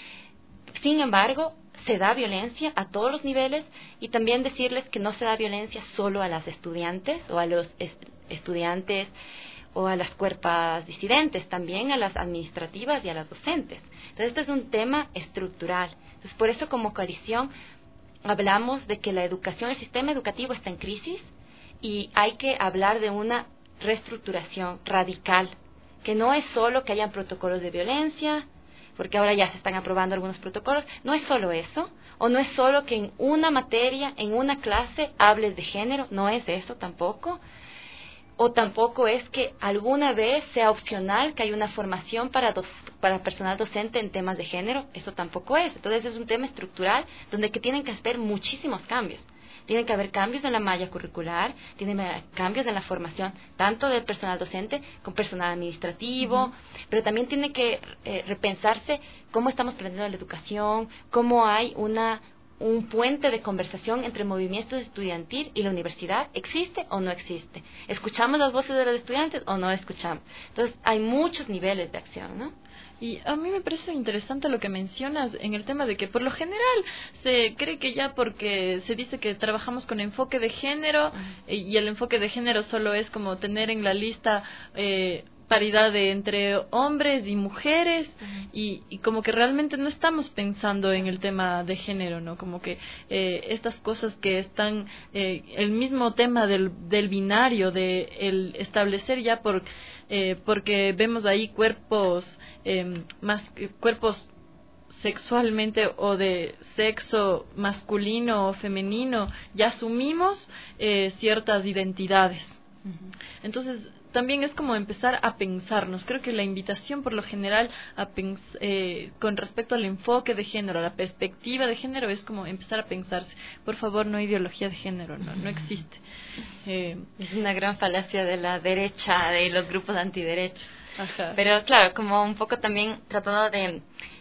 Sin embargo, se da violencia a todos los niveles, y también decirles que no se da violencia solo a las estudiantes o a los est- estudiantes o a las cuerpas disidentes, también a las administrativas y a las docentes. Entonces, esto es un tema estructural. Entonces, por eso como coalición hablamos de que la educación, el sistema educativo está en crisis, y hay que hablar de una reestructuración radical, que no es solo que hayan protocolos de violencia, porque ahora ya se están aprobando algunos protocolos, no es solo eso, o no es solo que en una materia, en una clase, hables de género, no es eso tampoco. O tampoco es que alguna vez sea opcional que haya una formación para, dos, para personal docente en temas de género, eso tampoco es. Entonces es un tema estructural donde que tienen que haber muchísimos cambios. Tienen que haber cambios en la malla curricular, tienen que haber cambios en la formación, tanto del personal docente como personal administrativo, uh-huh. pero también tiene que eh, repensarse cómo estamos aprendiendo la educación, cómo hay una... un puente de conversación entre el movimiento estudiantil y la universidad, ¿existe o no existe? ¿Escuchamos las voces de los estudiantes o no escuchamos? Entonces, hay muchos niveles de acción, ¿no? Y a mí me parece interesante lo que mencionas en el tema de que por lo general se cree que ya porque se dice que trabajamos con enfoque de género uh-huh. y el enfoque de género solo es como tener en la lista eh, paridad de entre hombres y mujeres uh-huh. y, y como que realmente no estamos pensando en el tema de género, ¿no? Como que eh, estas cosas que están, eh, el mismo tema del, del binario, de el establecer ya por eh, porque vemos ahí cuerpos eh, más cuerpos sexualmente o de sexo masculino o femenino, ya asumimos eh, ciertas identidades. Uh-huh. Entonces también es como empezar a pensarnos. Creo que la invitación por lo general a pens- eh, con respecto al enfoque de género, a la perspectiva de género, es como empezar a pensarse. Por favor, no ideología de género, no, no existe. Eh, es una gran falacia de la derecha, de los grupos antiderechos. Ajá. Pero claro, como un poco también tratando de,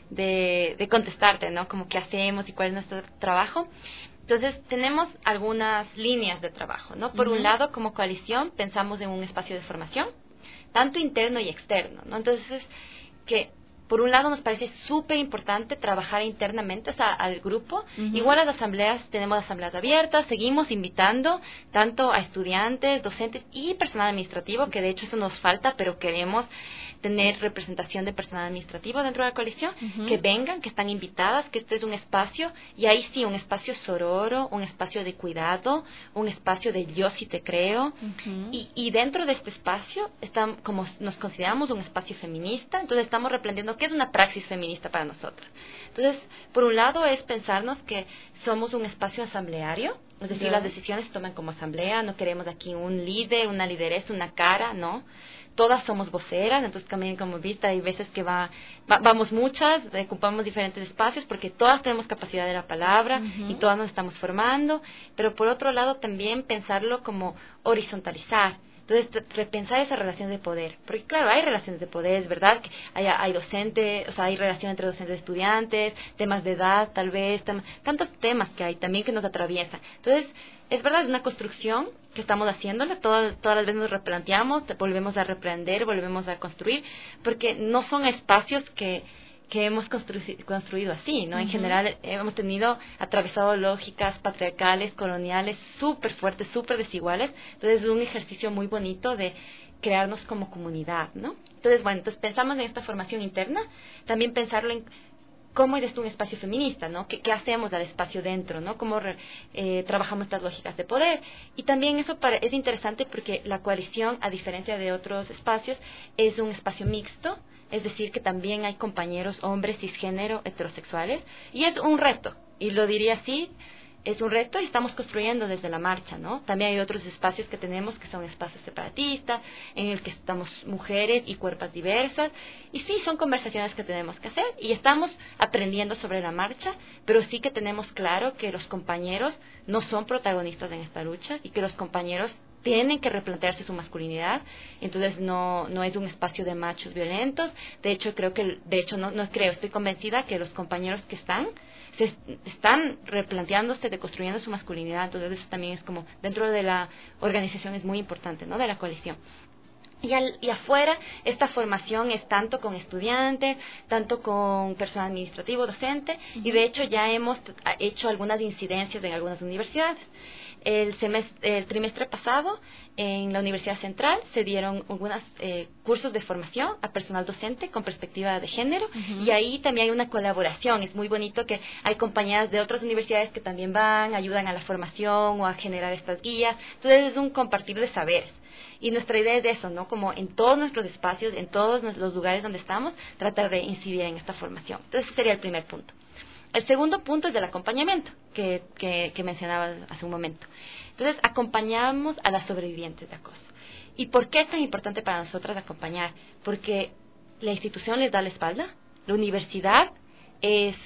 de, de contestarte, ¿no? Como qué hacemos y cuál es nuestro trabajo. Entonces, tenemos algunas líneas de trabajo, ¿no? Por uh-huh. un lado, como coalición, pensamos en un espacio de formación, tanto interno y externo, ¿no? Entonces, que por un lado nos parece súper importante trabajar internamente, o sea, al grupo. Uh-huh. Igual las asambleas, tenemos asambleas abiertas, seguimos invitando tanto a estudiantes, docentes y personal administrativo, que de hecho eso nos falta, pero queremos tener representación de personal administrativo dentro de la coalición, uh-huh. que vengan, que están invitadas, que este es un espacio, y ahí sí, un espacio sororo, un espacio de cuidado, un espacio de yo sí te creo, uh-huh. y, y dentro de este espacio, están, como nos consideramos un espacio feminista, entonces estamos replanteando qué es una praxis feminista para nosotras. Entonces, por un lado es pensarnos que somos un espacio asambleario, es decir, yeah. las decisiones se toman como asamblea, no queremos aquí un líder, una lideresa, una cara, ¿no? Todas somos voceras, entonces también como viste hay veces que va, va vamos muchas, ocupamos diferentes espacios porque todas tenemos capacidad de la palabra uh-huh. y todas nos estamos formando, pero por otro lado también pensarlo como horizontalizar. Entonces, repensar esa relación de poder. Porque, claro, hay relaciones de poder, es verdad que hay, hay docentes, o sea, hay relación entre docentes y estudiantes, temas de edad, tal vez, tem- tantos temas que hay también que nos atraviesan. Entonces, es verdad, es una construcción que estamos haciéndola, todo, todas las veces nos replanteamos, volvemos a reprender, volvemos a construir, porque no son espacios que que hemos constru- construido así, ¿no? Uh-huh. En general hemos tenido atravesado lógicas patriarcales, coloniales, súper fuertes, súper desiguales. Entonces es un ejercicio muy bonito de crearnos como comunidad, ¿no? Entonces, bueno, entonces pensamos en esta formación interna, también pensarlo en cómo es esto un espacio feminista, ¿no? ¿Qué, qué hacemos al espacio dentro, ¿no? Cómo re, eh, trabajamos estas lógicas de poder. Y también eso para, es interesante porque la coalición, a diferencia de otros espacios, es un espacio mixto. Es decir, que también hay compañeros hombres cisgénero heterosexuales y es un reto, y lo diría así, es un reto y estamos construyendo desde la marcha, ¿no? También hay otros espacios que tenemos que son espacios separatistas, en el que estamos mujeres y cuerpos diversas, y sí, son conversaciones que tenemos que hacer y estamos aprendiendo sobre la marcha, pero sí que tenemos claro que los compañeros no son protagonistas en esta lucha y que los compañeros tienen que replantearse su masculinidad, entonces no no es un espacio de machos violentos. De hecho, creo que, de hecho no, no creo, estoy convencida que los compañeros que están, se están replanteándose, deconstruyendo su masculinidad, entonces eso también es como, dentro de la organización es muy importante, ¿no? De la coalición. Y, al, y afuera, esta formación es tanto con estudiantes, tanto con personal administrativo, docente, uh-huh. y de hecho ya hemos hecho algunas incidencias en algunas universidades. El, semestre, el trimestre pasado, en la Universidad Central, se dieron algunos eh, cursos de formación a personal docente con perspectiva de género, uh-huh. y ahí también hay una colaboración. Es muy bonito que hay compañeras de otras universidades que también van, ayudan a la formación o a generar estas guías. Entonces es un compartir de saberes. Y nuestra idea es de eso, ¿no? Como en todos nuestros espacios, en todos los lugares donde estamos, tratar de incidir en esta formación. Entonces ese sería el primer punto. El segundo punto es del acompañamiento, que, que, que mencionaba hace un momento. Entonces, acompañamos a las sobrevivientes de acoso. ¿Y por qué es tan importante para nosotras acompañar? Porque la institución les da la espalda, la universidad es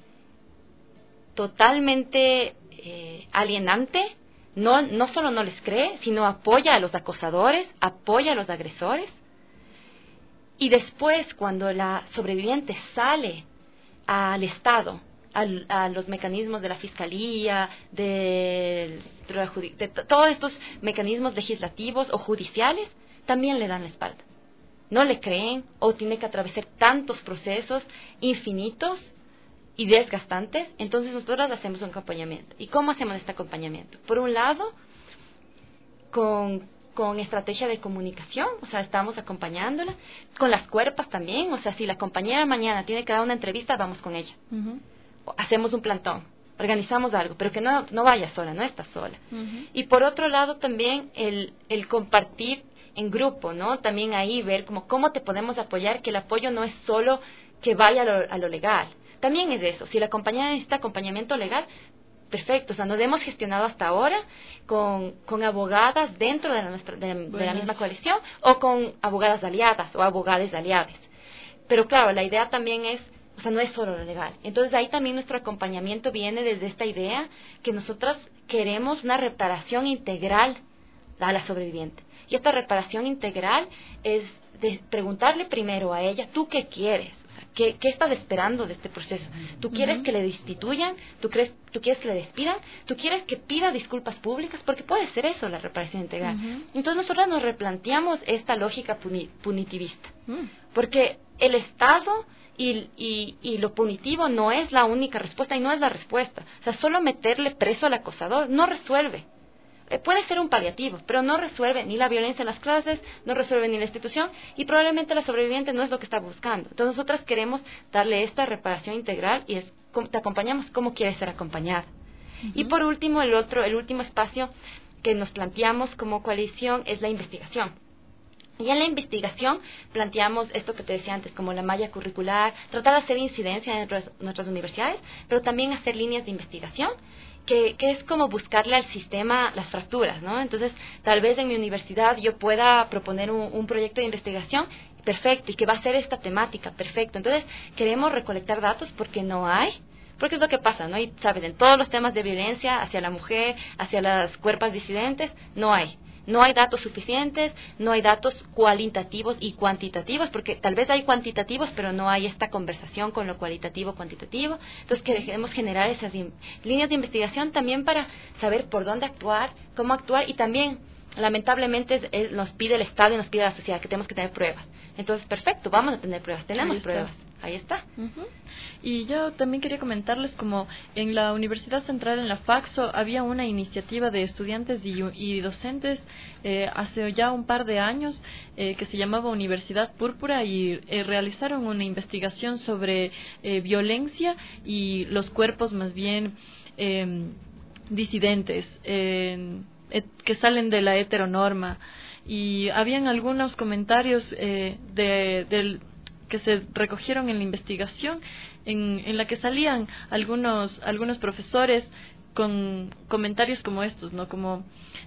totalmente eh, alienante, no, no solo no les cree, sino apoya a los acosadores, apoya a los agresores. Y después, cuando la sobreviviente sale al Estado, a los mecanismos de la Fiscalía, de, de, de todos estos mecanismos legislativos o judiciales, también le dan la espalda. no le creen o tiene que atravesar tantos procesos infinitos y desgastantes. Entonces nosotros hacemos un acompañamiento. ¿Y cómo hacemos este acompañamiento? Por un lado, con, con estrategia de comunicación, o sea, estamos acompañándola, con las cuerpas también, o sea, si la compañera mañana tiene que dar una entrevista, vamos con ella. Uh-huh. Hacemos un plantón, organizamos algo, pero que no, no vaya sola, no está sola. Uh-huh. Y por otro lado también el, el compartir en grupo, ¿no? También ahí ver como cómo te podemos apoyar, que el apoyo no es solo que vaya a lo, a lo legal. También es eso, si la compañera necesita acompañamiento legal, perfecto, o sea, nos hemos gestionado hasta ahora con, con abogadas dentro de, nuestra, de, de la misma coalición o con abogadas aliadas o abogados aliados. Pero claro, la idea también es, o sea, no es solo lo legal. Entonces ahí también nuestro acompañamiento viene desde esta idea que nosotras queremos una reparación integral a la sobreviviente. Y esta reparación integral es de preguntarle primero a ella, ¿tú qué quieres? O sea, ¿qué, qué estás esperando de este proceso? ¿Tú quieres uh-huh. que le destituyan? ¿Tú, crees, ¿Tú quieres que le despidan? ¿Tú quieres que pida disculpas públicas? Porque puede ser eso la reparación integral. Uh-huh. Entonces nosotros nos replanteamos esta lógica puni- punitivista. Uh-huh. Porque el Estado y, y, y lo punitivo no es la única respuesta y no es la respuesta. O sea, solo meterle preso al acosador no resuelve. Puede ser un paliativo, pero no resuelve ni la violencia en las clases, no resuelve ni la institución y probablemente la sobreviviente no es lo que está buscando. Entonces nosotras queremos darle esta reparación integral y es, te acompañamos como quieres ser acompañada. Uh-huh. Y por último, el otro, el último espacio que nos planteamos como coalición es la investigación. Y en la investigación planteamos esto que te decía antes, como la malla curricular, tratar de hacer incidencia en nuestras, nuestras universidades, pero también hacer líneas de investigación. Que, que es como buscarle al sistema las fracturas, ¿no? Entonces, tal vez en mi universidad yo pueda proponer un, un proyecto de investigación, perfecto, y que va a ser esta temática, perfecto. Entonces, queremos recolectar datos porque no hay, porque es lo que pasa, ¿no? Y, ¿sabes? En todos los temas de violencia hacia la mujer, hacia las cuerpas disidentes, no hay. No hay datos suficientes, no hay datos cualitativos y cuantitativos, porque tal vez hay cuantitativos, pero no hay esta conversación con lo cualitativo-cuantitativo. Entonces queremos generar esas in- líneas de investigación también para saber por dónde actuar, cómo actuar, y también, lamentablemente, es, nos pide el Estado y nos pide la sociedad que tenemos que tener pruebas. Entonces, perfecto, vamos a tener pruebas, tenemos pruebas. Ahí está. Uh-huh. Y yo también quería comentarles como en la Universidad Central, en la Faxo, había una iniciativa de estudiantes y, y docentes eh, hace ya un par de años eh, que se llamaba Universidad Púrpura y eh, realizaron una investigación sobre eh, violencia y los cuerpos más bien eh, disidentes eh, et, que salen de la heteronorma. Y habían algunos comentarios eh, de, del que se recogieron en la investigación, en, en la que salían algunos algunos profesores con comentarios como estos, ¿no? Como,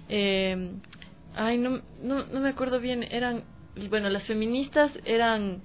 eh, ay, no, no, no me acuerdo bien, eran, bueno, las feministas eran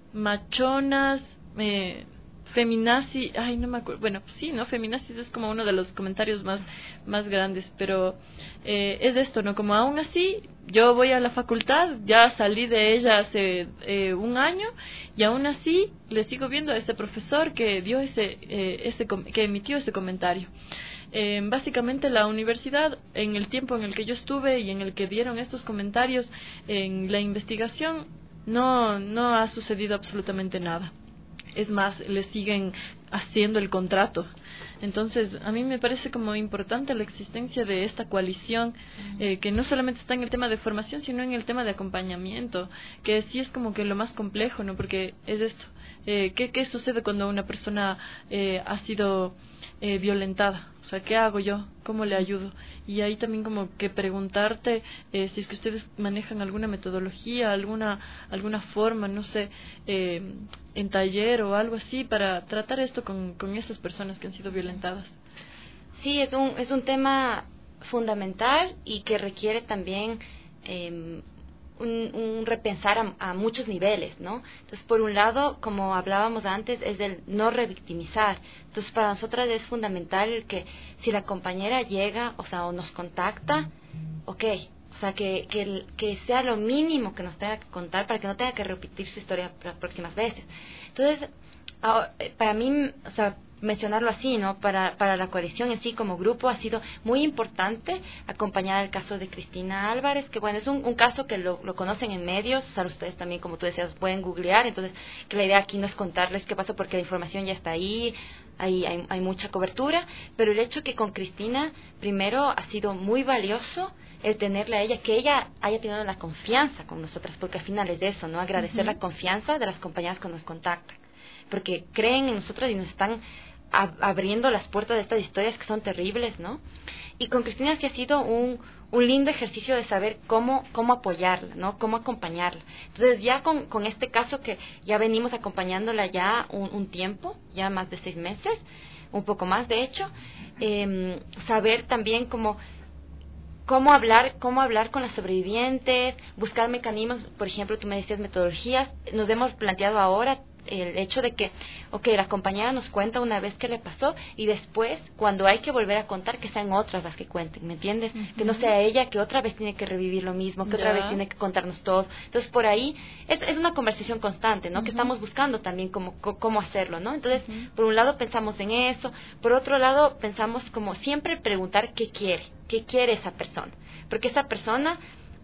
machonas, eh, feminazi, ay, no me acuerdo, bueno, sí, ¿no? Feminazis es como uno de los comentarios más, más grandes, pero eh, es esto, ¿no? Como aún así, yo voy a la facultad, ya salí de ella hace eh, un año y aún así le sigo viendo a ese profesor que dio ese, eh, ese que emitió ese comentario. Eh, básicamente la universidad, en el tiempo en el que yo estuve y en el que dieron estos comentarios en la investigación, no, no ha sucedido absolutamente nada. Es más, le siguen haciendo el contrato. Entonces, a mí me parece como importante la existencia de esta coalición, eh, que no solamente está en el tema de formación, sino en el tema de acompañamiento, que sí es como que lo más complejo, ¿no? Porque es esto, eh, ¿qué, qué sucede cuando una persona eh, ha sido eh, violentada? O sea, ¿qué hago yo? ¿Cómo le ayudo? Y ahí también como que preguntarte eh, si es que ustedes manejan alguna metodología, alguna alguna forma, no sé, eh, en taller o algo así para tratar esto con, con estas personas que han sido violentadas. Sí, es un, es un tema fundamental y que requiere también eh, un, un repensar a, a muchos niveles, ¿no? Entonces, por un lado, como hablábamos antes, es del no revictimizar. Entonces, para nosotras es fundamental el que si la compañera llega, o sea, o nos contacta, ok, o sea, que, que, que sea lo mínimo que nos tenga que contar para que no tenga que repetir su historia las próximas veces. Entonces, ahora, para mí, o sea, mencionarlo así, ¿no? Para, para la coalición en sí como grupo ha sido muy importante acompañar el caso de Cristina Álvarez, que bueno, es un, un caso que lo, lo conocen en medios, o sea, ustedes también, como tú decías, pueden googlear, entonces que la idea aquí no es contarles qué pasó porque la información ya está ahí, hay, hay, hay mucha cobertura, pero el hecho que con Cristina, primero, ha sido muy valioso el tenerle a ella, que ella haya tenido la confianza con nosotras, porque al final es de eso, ¿no? Agradecer uh-huh. la confianza de las compañeras que nos contactan, porque creen en nosotras y nos están abriendo las puertas de estas historias que son terribles, ¿no? Y con Cristina sí ha sido un, un lindo ejercicio de saber cómo, cómo apoyarla, ¿no? Cómo acompañarla. Entonces ya con, con este caso que ya venimos acompañándola ya un, un tiempo, ya más de seis meses, un poco más de hecho, eh, saber también cómo cómo hablar, cómo hablar con las sobrevivientes, buscar mecanismos, por ejemplo, tú me decías metodologías, nos hemos planteado ahora el hecho de que, ok, la compañera nos cuenta una vez que le pasó y después, cuando hay que volver a contar, que sean otras las que cuenten, ¿me entiendes? Uh-huh. Que no sea ella que otra vez tiene que revivir lo mismo, que yeah. otra vez tiene que contarnos todo. Entonces, por ahí, es, es una conversación constante, ¿no? Uh-huh. Que estamos buscando también cómo, cómo hacerlo, ¿no? Entonces, uh-huh. por un lado pensamos en eso, por otro lado pensamos como siempre preguntar qué quiere, qué quiere esa persona, porque esa persona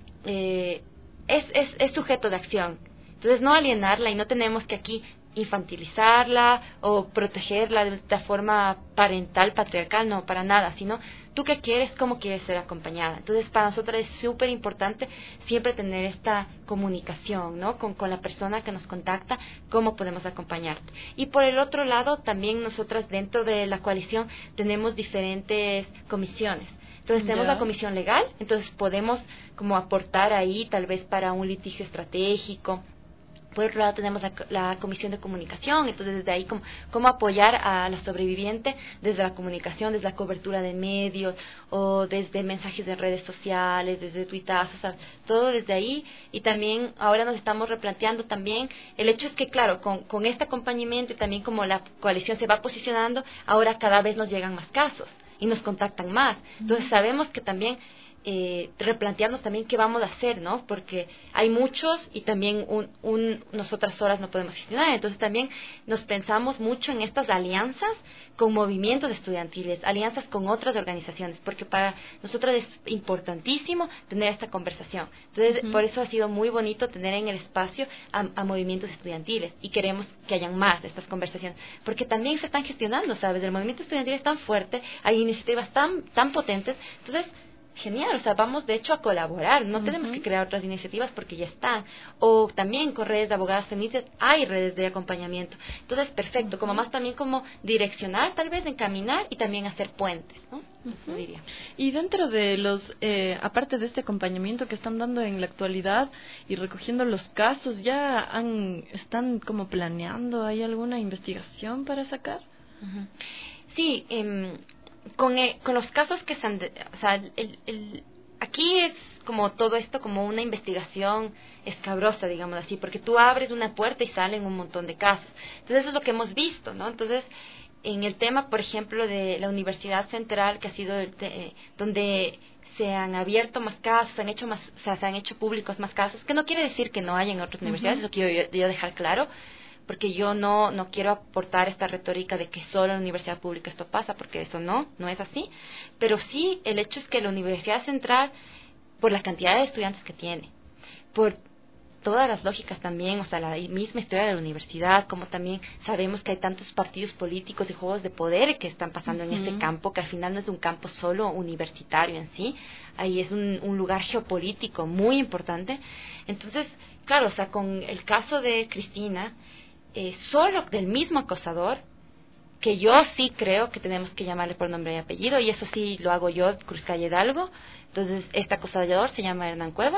eh, es, es, es sujeto de acción. Entonces, no alienarla y no tenemos que aquí infantilizarla o protegerla de esta forma parental, patriarcal, no, para nada, sino tú qué quieres, cómo quieres ser acompañada. Entonces, para nosotros es súper importante siempre tener esta comunicación, ¿no? Con, con la persona que nos contacta, cómo podemos acompañarte. Y por el otro lado, también nosotras dentro de la coalición tenemos diferentes comisiones. Entonces tenemos yeah. la comisión legal, entonces podemos como aportar ahí tal vez para un litigio estratégico. Por otro lado tenemos la, la comisión de comunicación, entonces desde ahí cómo, cómo apoyar a la sobreviviente desde la comunicación, desde la cobertura de medios o desde mensajes de redes sociales, desde tuitazos, o sea, todo desde ahí. Y también ahora nos estamos replanteando también, el hecho es que claro, con, con este acompañamiento y también como la coalición se va posicionando, ahora cada vez nos llegan más casos y nos contactan más. Entonces sabemos que también Eh, replantearnos también qué vamos a hacer, ¿no? Porque hay muchos y también un, un, nosotras solas no podemos gestionar. Entonces también nos pensamos mucho en estas alianzas con movimientos estudiantiles, alianzas con otras organizaciones, porque para nosotras es importantísimo tener esta conversación. Entonces, uh-huh. por eso ha sido muy bonito tener en el espacio a, a movimientos estudiantiles y queremos que hayan más de estas conversaciones, porque también se están gestionando, ¿sabes? El movimiento estudiantil es tan fuerte, hay iniciativas tan, tan potentes, entonces genial, o sea, vamos de hecho a colaborar, no uh-huh. tenemos que crear otras iniciativas porque ya están, o también con redes de abogadas feministas hay redes de acompañamiento, entonces perfecto, uh-huh. como más también como direccionar, tal vez encaminar y también hacer puentes, ¿no? Uh-huh. Diría. Y dentro de los, eh, aparte de este acompañamiento que están dando en la actualidad y recogiendo los casos, ¿ya han, están como planeando, hay alguna investigación para sacar? Uh-huh. Sí, eh, Con, eh, con los casos que se han... De, o sea, el, el, aquí es como todo esto como una investigación escabrosa, digamos así, porque tú abres una puerta y salen un montón de casos. Entonces eso es lo que hemos visto, ¿no? Entonces, en el tema, por ejemplo, de la Universidad Central, que ha sido el te, eh, donde se han abierto más casos, se han hecho más, o sea, se han hecho públicos más casos, que no quiere decir que no haya en otras uh-huh. universidades, eso quiero yo, yo dejar claro, porque yo no no quiero aportar esta retórica de que solo en la universidad pública esto pasa, porque eso no, no es así. Pero sí, el hecho es que la Universidad Central, por la cantidad de estudiantes que tiene, por todas las lógicas también, o sea, la misma historia de la universidad, como también sabemos que hay tantos partidos políticos y juegos de poder que están pasando uh-huh. en ese campo, que al final no es un campo solo universitario en sí, ahí es un, un lugar geopolítico muy importante. Entonces, claro, o sea, con el caso de Cristina, Eh, solo del mismo acosador, que yo sí creo que tenemos que llamarle por nombre y apellido, y eso sí lo hago yo, Cruz Calle Hidalgo. Entonces este acosador se llama Hernán Cueva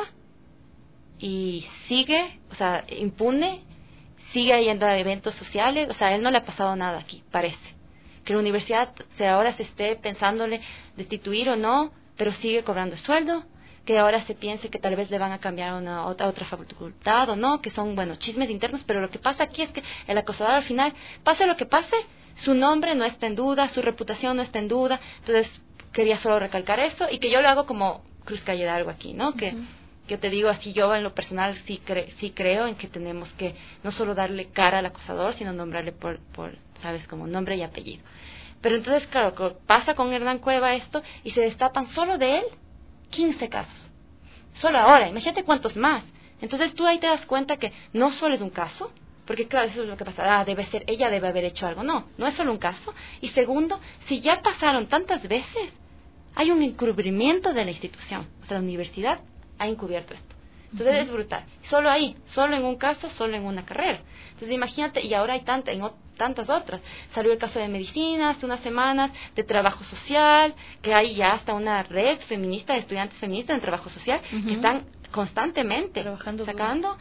y sigue, o sea, impune, sigue yendo a eventos sociales, o sea, a él no le ha pasado nada aquí, parece que la universidad, o sea, ahora se esté pensándole destituir o no, pero sigue cobrando sueldo, que ahora se piense que tal vez le van a cambiar a una otra, otra facultad o no, que son, bueno, chismes internos, pero lo que pasa aquí es que el acosador al final, pase lo que pase, su nombre no está en duda, su reputación no está en duda. Entonces quería solo recalcar eso y que yo lo hago como Cruz Calle Hidalgo aquí, ¿no? Que, uh-huh. Yo te digo así, yo en lo personal sí, cre sí creo en que tenemos que no solo darle cara al acosador, sino nombrarle por, por, sabes, como nombre y apellido. Pero entonces, claro, pasa con Hernán Cueva esto y se destapan solo de él quince casos. Solo ahora, imagínate cuántos más. Entonces tú ahí te das cuenta que no solo es un caso, porque claro, eso es lo que pasa, ah, debe ser, ella debe haber hecho algo. No, no es solo un caso. Y segundo, si ya pasaron tantas veces, hay un encubrimiento de la institución. O sea, la universidad ha encubierto esto. Entonces uh-huh. es brutal. Solo ahí, solo en un caso, solo en una carrera. Entonces imagínate, y ahora hay tanta, en tantas otras. Salió el caso de medicina hace unas semanas, de trabajo social, que hay ya hasta una red feminista de estudiantes feministas en trabajo social, uh-huh. que están constantemente trabajando, sacando,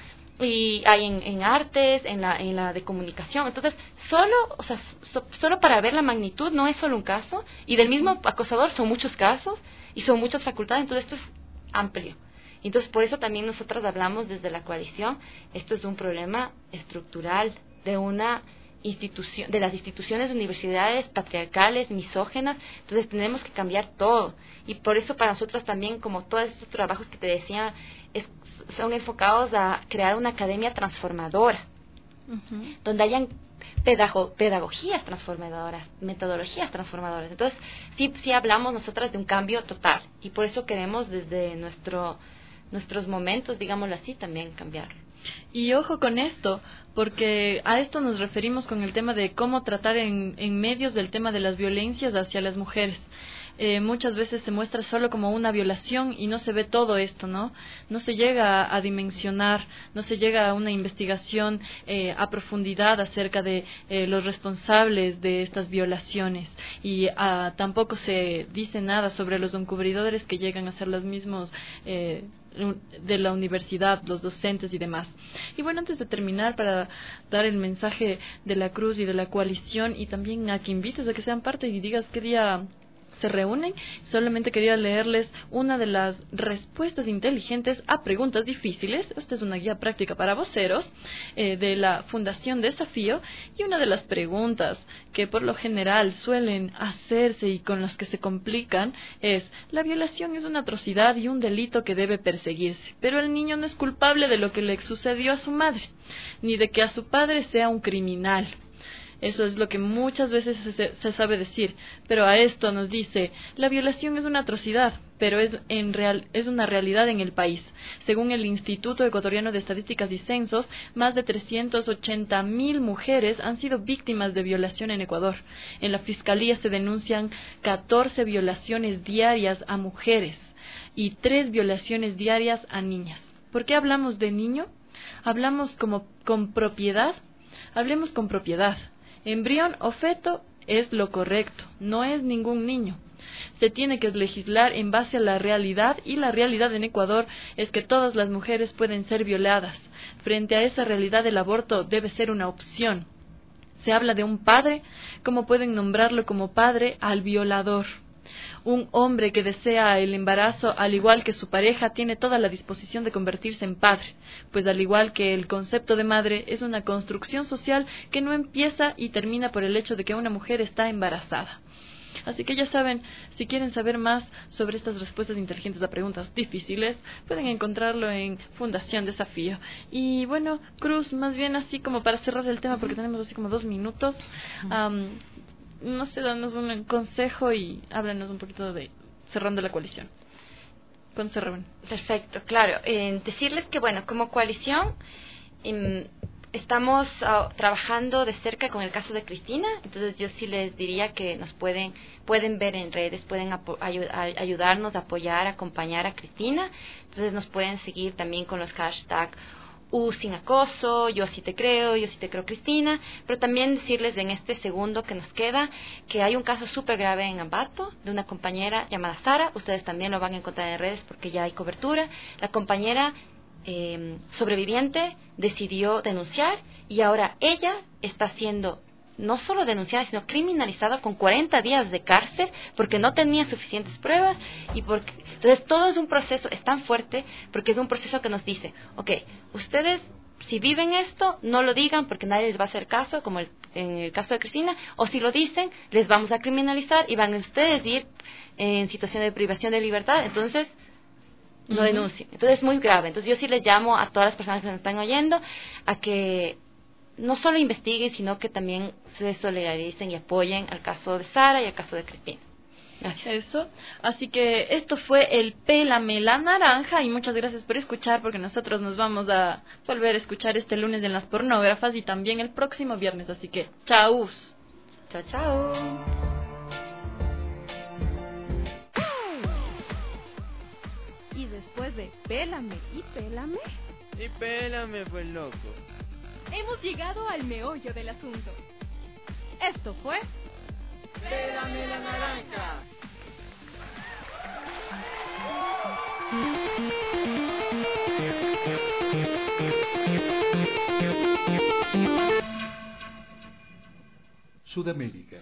y hay en, en artes, en la, en la de comunicación. Entonces, solo, o sea, so, solo para ver la magnitud, no es solo un caso, y del mismo acosador son muchos casos, y son muchas facultades, entonces esto es amplio. Entonces, por eso también nosotros hablamos desde la coalición, esto es un problema estructural de una institución, de las instituciones universidades patriarcales, misógenas. Entonces tenemos que cambiar todo, y por eso para nosotros también, como todos estos trabajos que te decía, es, son enfocados a crear una academia transformadora, uh-huh. donde hayan pedago, pedagogías transformadoras, metodologías transformadoras. Entonces sí, sí hablamos nosotras de un cambio total, y por eso queremos desde nuestro nuestros momentos, digámoslo así, también cambiarlo. Y ojo con esto, porque a esto nos referimos con el tema de cómo tratar en, en medios del tema de las violencias hacia las mujeres. Eh, muchas veces se muestra solo como una violación y no se ve todo esto, ¿no? No se llega a, a dimensionar, no se llega a una investigación eh, a profundidad acerca de eh, los responsables de estas violaciones, y a, tampoco se dice nada sobre los encubridores que llegan a ser los mismos eh, de la universidad, los docentes y demás. Y bueno, antes de terminar, para dar el mensaje de la Cruz y de la coalición, y también a que invites a que sean parte y digas qué día se reúnen, solamente quería leerles una de las respuestas inteligentes a preguntas difíciles. Esta es una guía práctica para voceros eh, de la Fundación Desafío, y una de las preguntas que por lo general suelen hacerse y con las que se complican es: la violación es una atrocidad y un delito que debe perseguirse, pero el niño no es culpable de lo que le sucedió a su madre, ni de que a su padre sea un criminal. Eso es lo que muchas veces se, se sabe decir, pero a esto nos dice: la violación es una atrocidad, pero es, en real, es una realidad en el país. Según el Instituto Ecuatoriano de Estadísticas y Censos, más de trescientas ochenta mil mujeres han sido víctimas de violación en Ecuador. En la Fiscalía se denuncian catorce violaciones diarias a mujeres y tres violaciones diarias a niñas. ¿Por qué hablamos de niño? Hablamos como con propiedad. Hablemos con propiedad. Embrión o feto es lo correcto, no es ningún niño. Se tiene que legislar en base a la realidad, y la realidad en Ecuador es que todas las mujeres pueden ser violadas. Frente a esa realidad, el aborto debe ser una opción. Se habla de un padre, ¿cómo pueden nombrarlo como padre al violador? Un hombre que desea el embarazo, al igual que su pareja, tiene toda la disposición de convertirse en padre, pues al igual que el concepto de madre, es una construcción social que no empieza y termina por el hecho de que una mujer está embarazada. Así que ya saben, si quieren saber más sobre estas respuestas inteligentes a preguntas difíciles, pueden encontrarlo en Fundación Desafío. Y bueno, Cruz, más bien así como para cerrar el tema, porque tenemos así como dos minutos, um, no sé, danos un consejo y háblanos un poquito de cerrando la coalición. ¿Cuándo se reúnen? Perfecto, claro. Eh, decirles que, bueno, como coalición eh, estamos uh, trabajando de cerca con el caso de Cristina. Entonces yo sí les diría que nos pueden pueden ver en redes, pueden ayu ayudarnos, apoyar, acompañar a Cristina. Entonces nos pueden seguir también con los hashtags U sin acoso, yo sí te creo, yo sí te creo Cristina, pero también decirles en este segundo que nos queda que hay un caso súper grave en Ambato de una compañera llamada Sara. Ustedes también lo van a encontrar en redes porque ya hay cobertura. La compañera eh, sobreviviente decidió denunciar, y ahora ella está siendo no solo denunciada, sino criminalizada con cuarenta días de cárcel porque no tenía suficientes pruebas. Y porque entonces todo es un proceso, es tan fuerte porque es un proceso que nos dice: ok, ustedes si viven esto, no lo digan porque nadie les va a hacer caso, como el, en el caso de Cristina, o si lo dicen, les vamos a criminalizar y van a ustedes ir en situación de privación de libertad. Entonces no Ujú. denuncien. Entonces es muy grave. Entonces yo sí les llamo a todas las personas que nos están oyendo a que no solo investiguen, sino que también se solidaricen y apoyen al caso de Sara y al caso de Cristina. Gracias. Eso. Así que esto fue el Pélame la Naranja y muchas gracias por escuchar, porque nosotros nos vamos a volver a escuchar este lunes en las pornógrafas y también el próximo viernes. Así que, chaus. Chao, chao. Y después de Pélame y Pélame, Y pélame, pues loco. hemos llegado al meollo del asunto. Esto fue Pélame la naranja. Sudamérica.